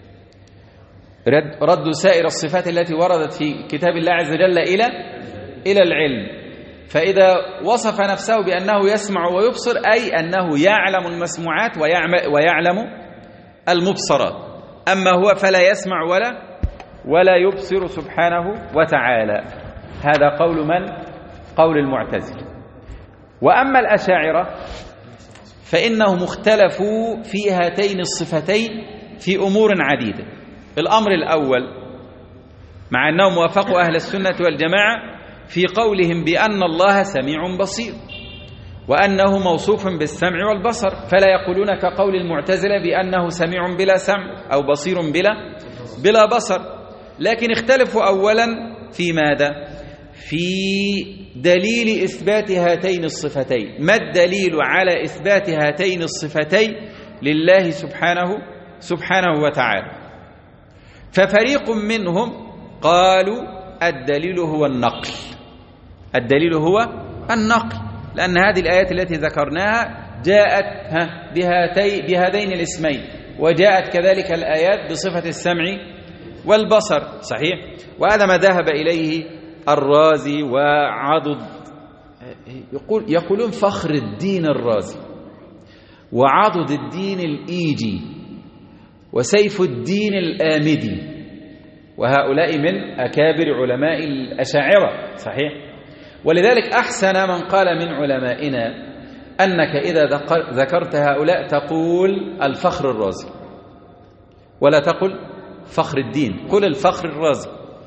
ردوا سائر الصفات التي وردت في كتاب الله عز وجل إلى العلم. فإذا وصف نفسه بأنه يسمع ويبصر أي أنه يعلم المسموعات ويعلم المبصرات، أما هو فلا يسمع ولا يبصر سبحانه وتعالى. هذا قول من؟ قول المعتزلة. وأما الأشاعرة فإنهم اختلفوا في هاتين الصفتين في أمور عديدة. الأمر الأول، مع أنهم وافقوا أهل السنة والجماعة في قولهم بأن الله سميع بصير وأنه موصوف بالسمع والبصر، فلا يقولون كقول المعتزلة بأنه سميع بلا سمع أو بصير بلا بصر، لكن اختلفوا أولا في ماذا؟ في دليل إثبات هاتين الصفتين. ما الدليل على إثبات هاتين الصفتين لله سبحانه وتعالى؟ ففريق منهم قالوا الدليل هو النقل. الدليل هو النقل، لأن هذه الآيات التي ذكرناها جاءت بهذين الاسمين، وجاءت كذلك الآيات بصفة السمع والبصر. صحيح. وهذا ما ذهب إليه الرازي وعضد. يقولون فخر الدين الرازي وعضد الدين الإيجي وسيف الدين الآمدي، وهؤلاء من أكابر علماء الأشاعرة. صحيح. ولذلك أحسن من قال من علمائنا أنك إذا ذكرت هؤلاء تقول الفخر الرازي، ولا تقل فخر الدين، قل الفخر الرازي.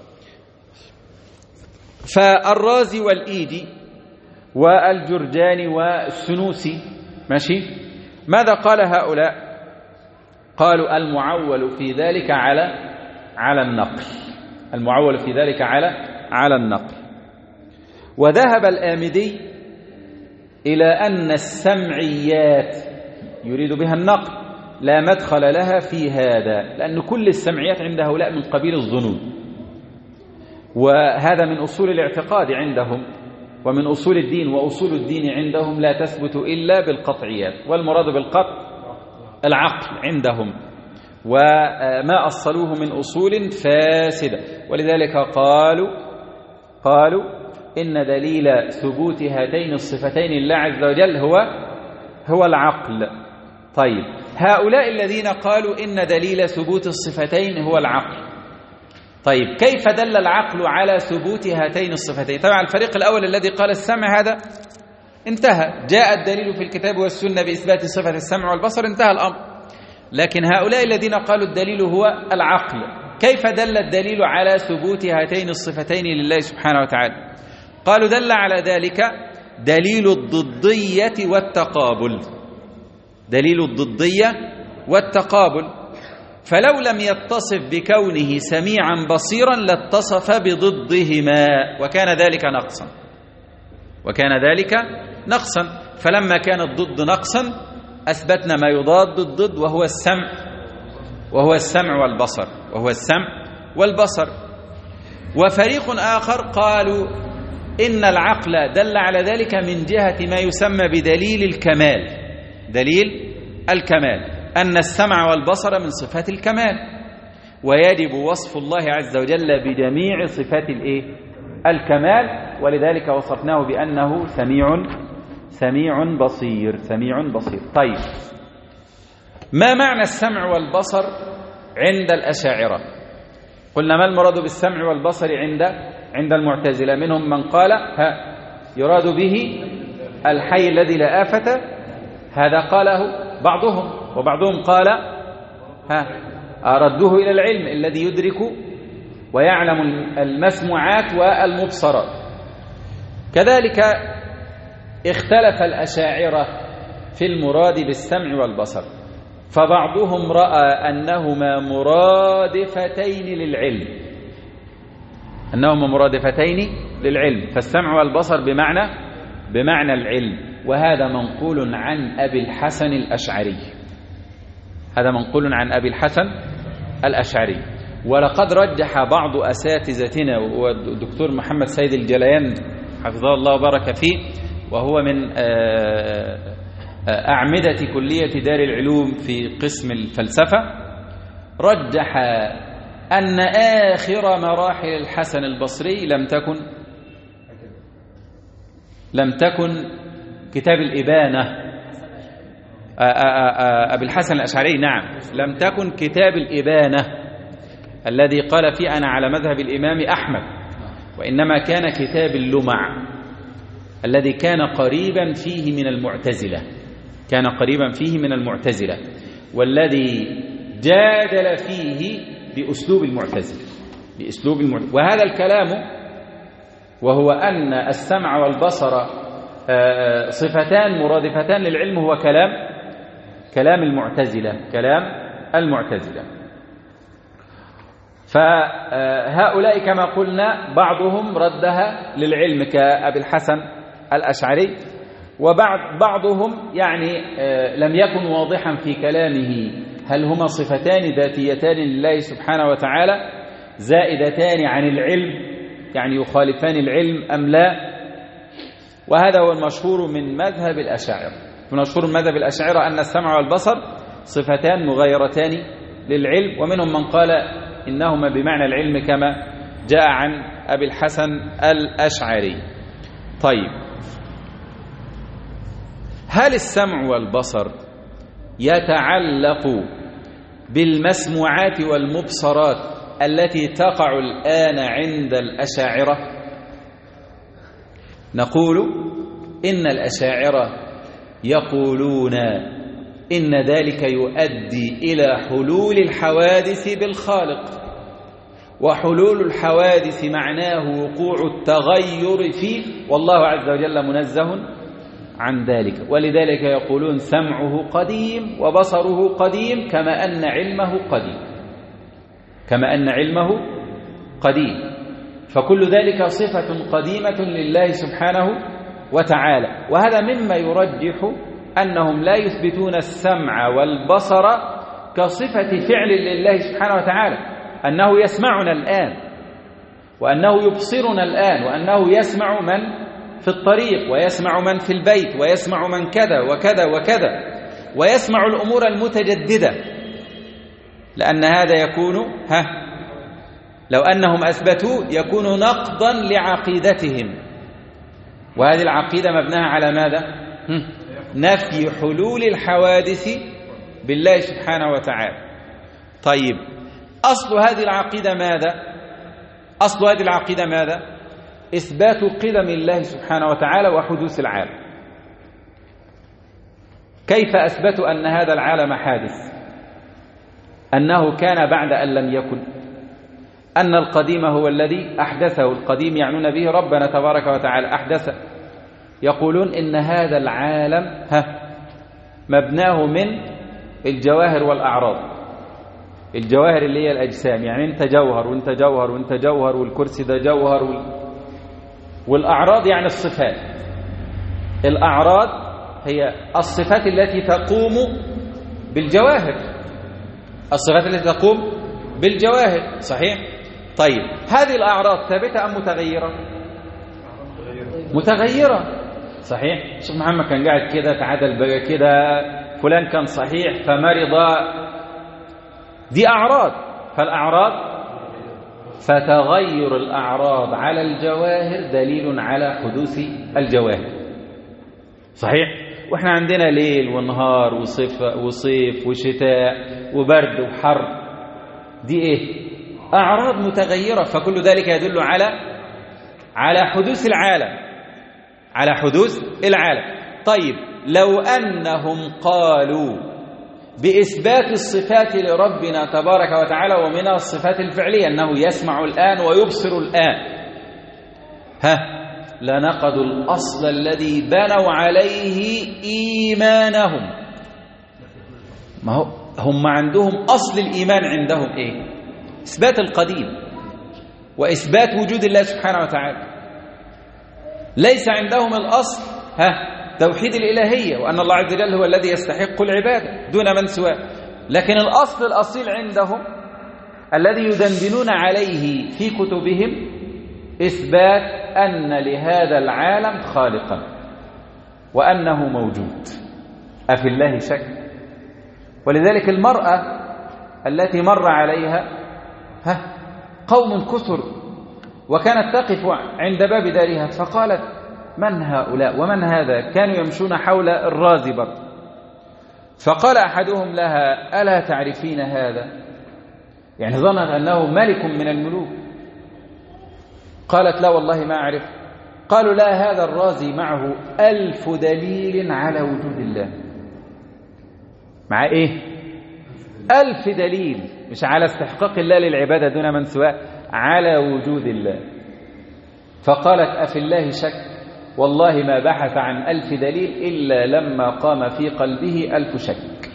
فالرازي والإيدي والجرجاني والسنوسي ماشي، ماذا قال هؤلاء؟ قالوا المعول في ذلك على النقل، المعول في ذلك على النقل. وذهب الآمدي إلى أن السمعيات يريد بها النقل لا مدخل لها في هذا، لأن كل السمعيات عند هؤلاء من قبيل الظنون، وهذا من أصول الاعتقاد عندهم ومن أصول الدين، وأصول الدين عندهم لا تثبت إلا بالقطعيات، والمراد بالقطع العقل عندهم، وما أصلوه من أصول فاسدة. ولذلك قالوا إن دليل ثبوت هاتين الصفتين لله عز وجل هو العقل. طيب، هؤلاء الذين قالوا إن دليل ثبوت الصفتين هو العقل، طيب كيف دل العقل على ثبوت هاتين الصفتين؟ طبعا الفريق الأول الذي قال السمع هذا انتهى، جاء الدليل في الكتاب والسنة بإثبات صفة السمع والبصر، انتهى الأمر. لكن هؤلاء الذين قالوا الدليل هو العقل، كيف دل الدليل على ثبوت هاتين الصفتين لله سبحانه وتعالى؟ قالوا دل على ذلك دليل الضدية والتقابل، دليل الضدية والتقابل. فلو لم يتصف بكونه سميعا بصيرا لاتصف بضدهما، وكان ذلك نقصا. فلما كان الضد نقصا أثبتنا ما يضاد الضد وهو السمع والبصر. وفريق آخر قالوا إن العقل دل على ذلك من جهة ما يسمى بدليل الكمال، دليل الكمال، أن السمع والبصر من صفات الكمال، ويجب وصف الله عز وجل بجميع صفات الكمال، ولذلك وصفناه بأنه سميع بصير. طيب، ما معنى السمع والبصر عند الأشاعرة؟ قلنا ما المراد بالسمع والبصر عند المعتزلة؟ منهم من قال يراد به الحي الذي لا آفة، هذا قاله بعضهم، وبعضهم قال ردوه إلى العلم الذي يدرك ويعلم المسموعات والمبصرات. كذلك اختلف الأشاعرة في المراد بالسمع والبصر، فبعضهم رأى أنهما مرادفتين للعلم، فالسمع والبصر بمعنى العلم، وهذا منقول عن أبي الحسن الأشعري. ولقد رجح بعض أساتذتنا، والدكتور محمد سيد الجليان حفظه الله وبارك فيه، وهو من أعمدة كلية دار العلوم في قسم الفلسفة، رجح أن آخر مراحل الحسن البصري لم تكن كتاب الإبانة. أبي الحسن الأشعري نعم، لم تكن كتاب الإبانة الذي قال فيه أنا على مذهب الإمام أحمد، وإنما كان كتاب اللمع الذي كان قريبا فيه من المعتزلة، والذي جادل فيه بأسلوب المعتزلة. وهذا الكلام وهو أن السمع والبصر صفتان مرادفتان للعلم هو كلام المعتزلة. فهؤلاء كما قلنا بعضهم ردها للعلم كأبي الحسن الأشعري، وبعضهم يعني لم يكن واضحا في كلامه هل هما صفتان ذاتيتان لله سبحانه وتعالى زائدتان عن العلم، يعني يخالفان العلم أم لا؟ وهذا هو المشهور من مذهب الأشاعرة. المشهور من مذهب الأشاعرة أن السمع والبصر صفتان مغايرتان للعلم، ومنهم من قال إنهما بمعنى العلم كما جاء عن أبي الحسن الأشعري. طيب، هل السمع والبصر يتعلق بالمسموعات والمبصرات التي تقع الآن عند الأشاعرة؟ نقول إن الأشاعرة يقولون إن ذلك يؤدي إلى حلول الحوادث بالخالق، وحلول الحوادث معناه وقوع التغير فيه، والله عز وجل منزه عن ذلك. ولذلك يقولون سمعه قديم وبصره قديم كما أن علمه قديم، كما أن علمه قديم، فكل ذلك صفة قديمة لله سبحانه وتعالى. وهذا مما يرجح أنهم لا يثبتون السمع والبصر كصفة فعل لله سبحانه وتعالى، أنه يسمعنا الآن، وأنه يبصرنا الآن، وأنه يسمع من في الطريق، ويسمع من في البيت، ويسمع من كذا وكذا وكذا، ويسمع الأمور المتجددة، لأن هذا يكون لو أنهم أثبتوا يكون نقضا لعقيدتهم، وهذه العقيدة مبناها على ماذا؟ نفي حلول الحوادث بالله سبحانه وتعالى. طيب، أصل هذه العقيدة ماذا؟ أصل هذه العقيدة ماذا؟ إثبات قدم الله سبحانه وتعالى وحدوث العالم. كيف أثبتوا أن هذا العالم حادث؟ أنه كان بعد أن لم يكن، أن القديم هو الذي أحدثه. القديم يعنون به ربنا تبارك وتعالى أحدثه. يقولون إن هذا العالم مبناه من الجواهر والأعراض. الجواهر اللي هي الأجسام، يعني أنت جوهر وأنت جوهر وأنت جوهر، والكرسي ده جوهر، والأعراض يعني الصفات. الأعراض هي الصفات التي تقوم بالجواهر، الصفات التي تقوم بالجواهر، صحيح؟ طيب، هذه الأعراض ثابتة أم متغيرة؟ متغيرة، صحيح؟ شيخ محمد كان قاعد كده، تعادل بقى كده، فلان كان صحيح فمرض، دي أعراض. فالأعراض، فتغير الأعراض على الجواهر دليل على حدوث الجواهر، صحيح؟ وإحنا عندنا ليل ونهار وصيف وشتاء وبرد وحر، دي إيه؟ أعراض متغيرة، فكل ذلك يدل على حدوث العالم، على حدوث العالم. طيب، لو أنهم قالوا بإثبات الصفات لربنا تبارك وتعالى، ومنها الصفات الفعلية أنه يسمع الآن ويبصر الآن، لنقضوا الأصل الذي بنوا عليه إيمانهم. ما هو هم عندهم أصل الإيمان، عندهم إيه؟ إثبات القديم وإثبات وجود الله سبحانه وتعالى. ليس عندهم الأصل توحيد الإلهية، وأن الله عز وجل هو الذي يستحق العبادة دون من سواه. لكن الأصل الأصيل عندهم الذي يدندنون عليه في كتبهم إثبات أن لهذا العالم خالقا وأنه موجود. أفي الله شك؟ ولذلك المرأة التي مر عليها قوم كثر، وكانت تقف عند باب دارها، فقالت: من هؤلاء ومن هذا؟ كانوا يمشون حول الرازبة. فقال أحدهم لها: ألا تعرفين هذا؟ يعني ظنت أنه ملك من الملوك. قالت: لا والله ما أعرف. قالوا: لا، هذا الرازي معه 1000 دليل على وجود الله. مع إيه؟ 1000 دليل، مش على استحقاق الله للعبادة دون من سواه، على وجود الله. فقالت: أفي الله شك؟ والله ما بحث عن 1000 دليل إلا لما قام في قلبه 1000 شك،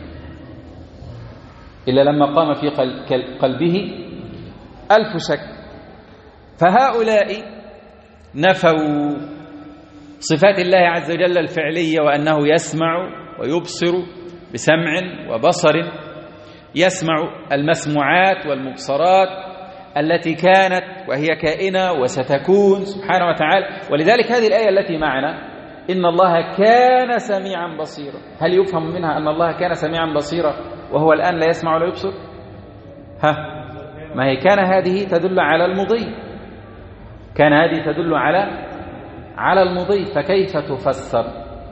إلا لما قام في قلبه 1000 شك. فهؤلاء نفوا صفات الله عز وجل الفعلية، وأنه يسمع ويبصر بسمع وبصر، يسمع المسموعات والمبصرات التي كانت وهي كائنة وستكون سبحانه وتعالى. ولذلك هذه الآية التي معنا إن الله كان سميعا بصيرا، هل يفهم منها أن الله كان سميعا بصيرا وهو الآن لا يسمع ولا يبصر؟ ما هي كان هذه تدل على المضي، كان هذه تدل على المضي، فكيف تفسر؟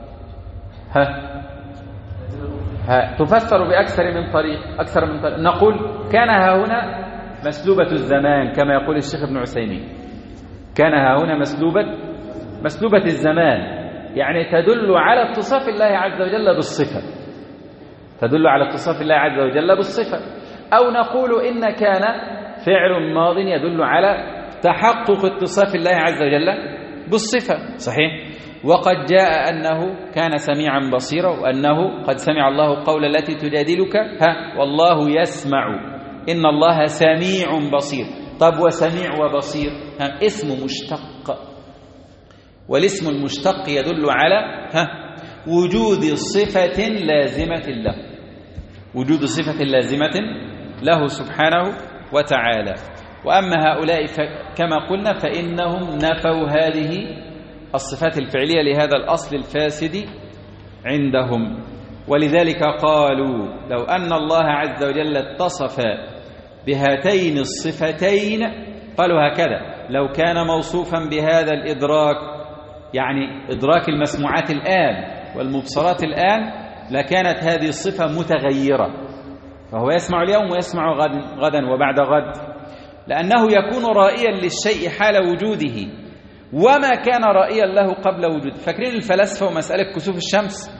تفسر بأكثر من طريق. نقول كان ها هنا مسلوبة الزمان كما يقول الشيخ ابن عثيمين، كان ها هنا مسلوبة الزمان، يعني تدل على اتصاف الله عز وجل بالصفة، تدل على اتصاف الله عز وجل بالصفة. أو نقول إن كان فعل ماض يدل على تحقق اتصاف الله عز وجل بالصفة، صحيح. وقد جاء أنه كان سميعا بصيرا، وأنه قد سمع الله قول التي تجادلك والله يسمع إن الله سميع بصير. طب وسميع وبصير اسم مشتق، والاسم المشتق يدل على وجود صفة لازمة له، وجود صفة لازمة له سبحانه وتعالى. وأما هؤلاء كما قلنا فإنهم نفوا هذه الصفات الفعلية لهذا الأصل الفاسد عندهم، ولذلك قالوا لو أن الله عز وجل اتصف بهاتين الصفتين، قالوا هكذا: لو كان موصوفا بهذا الإدراك، يعني إدراك المسموعات الآن والمبصرات الآن، لكانت هذه الصفة متغيرة، فهو يسمع اليوم ويسمع غدا وبعد غد، لأنه يكون رائيا للشيء حال وجوده وما كان رائيا له قبل وجوده. فاكرين الفلاسفة ومسألة كسوف الشمس؟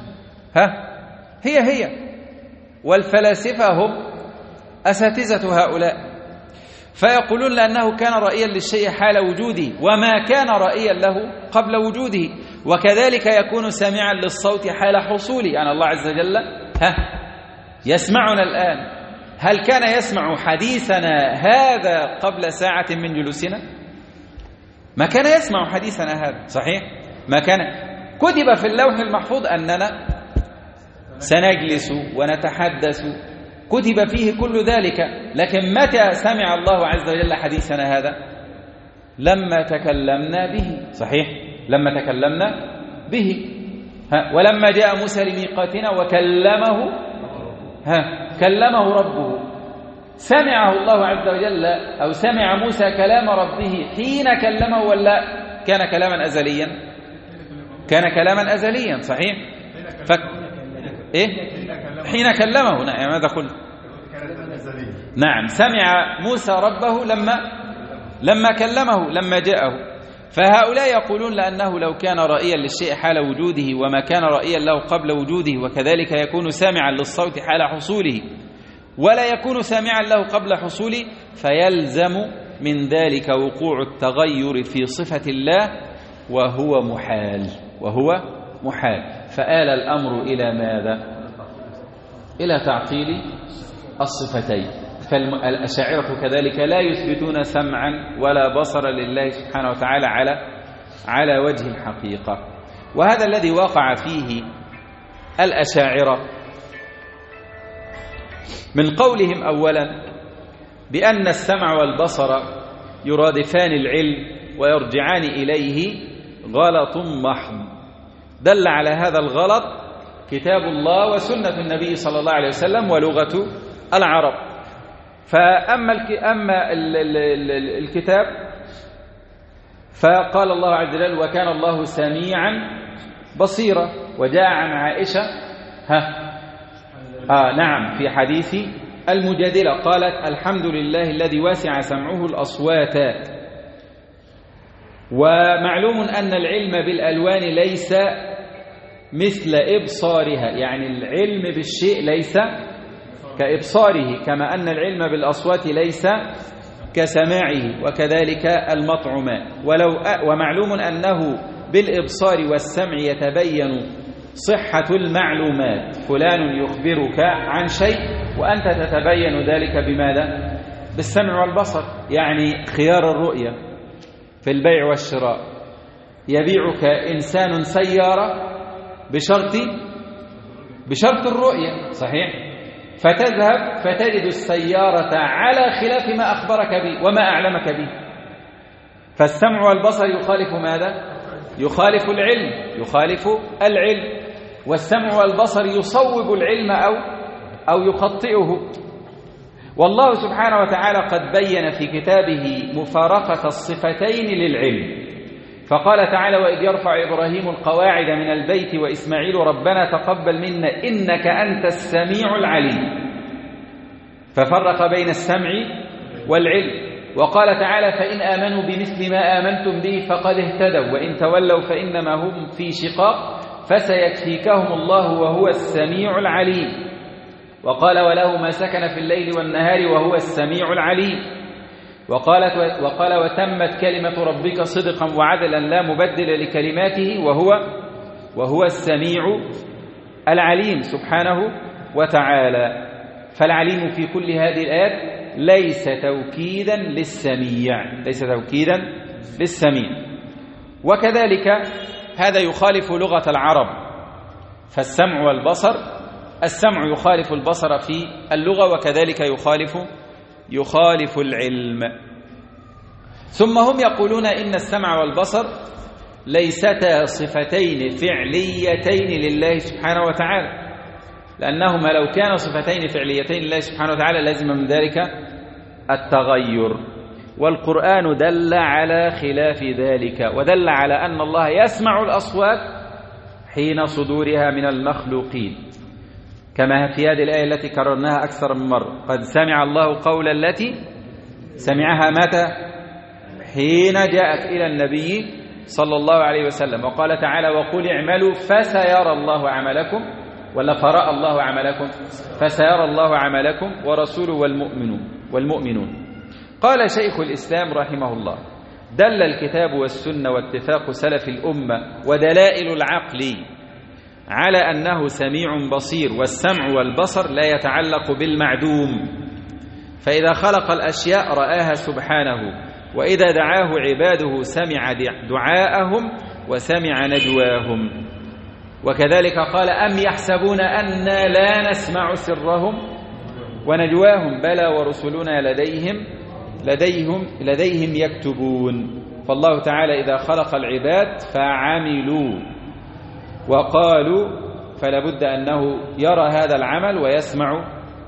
هي والفلاسفة هم أساتذة هؤلاء، فيقولون لأنه كان رائيا للشيء حال وجوده وما كان رائيا له قبل وجوده، وكذلك يكون سامعا للصوت حال حصوله. يعني الله عز وجل يسمعنا الآن، هل كان يسمع حديثنا هذا قبل ساعة من جلوسنا؟ ما كان يسمع حديثنا هذا، صحيح؟ ما كان. كتب في اللوح المحفوظ أننا سنجلس ونتحدث، كتب فيه كل ذلك، لكن متى سمع الله عز وجل حديثنا هذا؟ لما تكلمنا به، صحيح؟ لما تكلمنا به. ولما جاء موسى لميقاتنا وكلمه كلمه ربه، سمعه الله عز وجل أو سمع موسى كلام ربه حين كلمه، ولا كان كلاما أزليا؟ كان كلاما أزليا، صحيح. حين كلمه، نعم، ماذا قلت؟ نعم، سمع موسى ربه لما كلمه، لما جاءه. فهؤلاء يقولون لأنه لو كان رائيا للشيء حال وجوده وما كان رائيا له قبل وجوده، وكذلك يكون سامعا للصوت حال حصوله ولا يكون سامعا له قبل حصوله، فيلزم من ذلك وقوع التغير في صفة الله، وهو محال. فآل الأمر إلى ماذا؟ إلى تعطيل الصفتين. فالأشاعرة كذلك لا يثبتون سمعا ولا بصرا لله سبحانه وتعالى على وجه الحقيقة. وهذا الذي وقع فيه الأشاعرة من قولهم أولا بأن السمع والبصر يرادفان العلم ويرجعان إليه غلط محض. دل على هذا الغلط كتاب الله وسنة النبي صلى الله عليه وسلم ولغة العرب. فأما الكتاب فقال الله عز وجل: وكان الله سميعا بصيرا. وجاء عن عائشة نعم في حديث المجادلة قالت: الحمد لله الذي وسع سمعه الأصوات. ومعلوم أن العلم بالألوان ليس مثل إبصارها، يعني العلم بالشيء ليس كإبصاره، كما أن العلم بالأصوات ليس كسماعه، وكذلك المطعومات. ومعلوم أنه بالإبصار والسمع يتبين صحة المعلومات، فلان يخبرك عن شيء وأنت تتبين ذلك بماذا؟ بالسمع والبصر. يعني خيار الرؤية في البيع والشراء، يبيعك إنسان سيارة بشرط الرؤية، صحيح؟ فتذهب فتجد السيارة على خلاف ما أخبرك به وما أعلمك به. فالسمع والبصر يخالف ماذا؟ يخالف العلم. والسمع والبصر يصوب العلم أو يخطئه. والله سبحانه وتعالى قد بين في كتابه مفارقة الصفتين للعلم، فقال تعالى: وإذ يرفع إبراهيم القواعد من البيت وإسماعيل ربنا تقبل منا إنك أنت السميع العليم، ففرق بين السمع والعلم. وقال تعالى: فإن آمنوا بمثل ما آمنتم به فقد اهتدوا وإن تولوا فإنما هم في شقاق فسيكفيكهم الله وهو السميع العليم. وقال: وله ما سكن في الليل والنهار وهو السميع العليم. وقال: وتمت كلمة ربك صدقا وعدلا لا مبدل لكلماته وهو السميع العليم سبحانه وتعالى. فالعليم في كل هذه الآيات ليس توكيدا للسميع. وكذلك هذا يخالف لغة العرب، فالسمع والبصر، السمع يخالف البصر في اللغة، وكذلك يخالف العلم. ثم هم يقولون إن السمع والبصر ليستا صفتين فعليتين لله سبحانه وتعالى، لأنهما لو كانوا صفتين فعليتين لله سبحانه وتعالى لازم من ذلك التغير. والقرآن دل على خلاف ذلك، ودل على أن الله يسمع الأصوات حين صدورها من المخلوقين، كما في هذه الآية التي كررناها أكثر من مرة: قد سمع الله قول التي سمعها متى؟ حين جاءت إلى النبي صلى الله عليه وسلم. وقال تعالى: وقل اعملوا فسيرى الله عملكم، ولا فرأى الله عملكم؟ فسيرى الله عملكم ورسوله والمؤمنون. قال شيخ الإسلام رحمه الله: دل الكتاب والسنة واتفاق سلف الأمة ودلائل العقل على أنه سميع بصير، والسمع والبصر لا يتعلق بالمعدوم، فإذا خلق الأشياء رآها سبحانه، وإذا دعاه عباده سمع دعاءهم وسمع نجواهم. وكذلك قال: أم يحسبون أنا لا نسمع سرهم ونجواهم بلى ورسلنا لديهم يكتبون. فالله تعالى إذا خلق العباد فعملوا وقالوا فلا بد أنه يرى هذا العمل ويسمع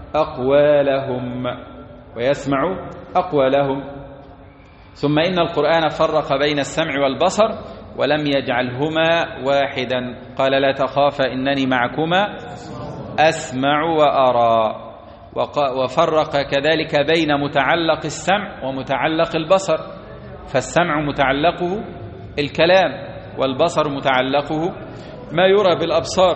أقوالهم. ثم إن القرآن فرق بين السمع والبصر ولم يجعلهما واحدا، قال: لا تخافا إنني معكما أسمع وأرى. وفرق كذلك بين متعلق السمع ومتعلق البصر، فالسمع متعلقه الكلام، والبصر متعلقه ما يرى بالأبصار.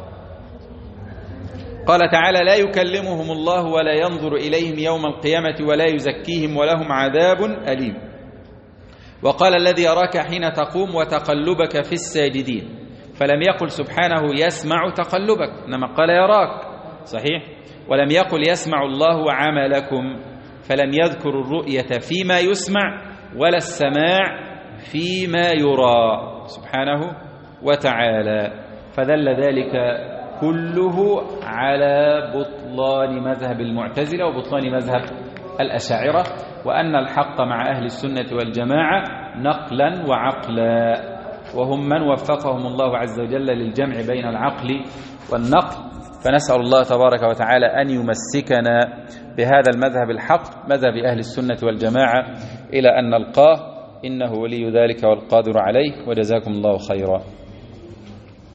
قال تعالى: لا يكلمهم الله ولا ينظر إليهم يوم القيامة ولا يزكيهم ولهم عذاب أليم. وقال: الذي يراك حين تقوم وتقلبك في الساجدين، فلم يقل سبحانه يسمع تقلبك، إنما قال يراك، صحيح؟ ولم يقل يسمع الله عملكم، فلم يذكر الرؤية فيما يسمع ولا السماع فيما يرى سبحانه وتعالى. فدل ذلك كله على بطلان مذهب المعتزلة وبطلان مذهب الأشاعرة، وأن الحق مع أهل السنة والجماعة نقلا وعقلا، وهم من وفقهم الله عز وجل للجمع بين العقل والنقل. فنسأل الله تبارك وتعالى أن يمسكنا بهذا المذهب الحق، مذهب أهل السنة والجماعة، إلى أن نلقاه، إنه ولي ذلك والقادر عليه. وجزاكم الله خيرا.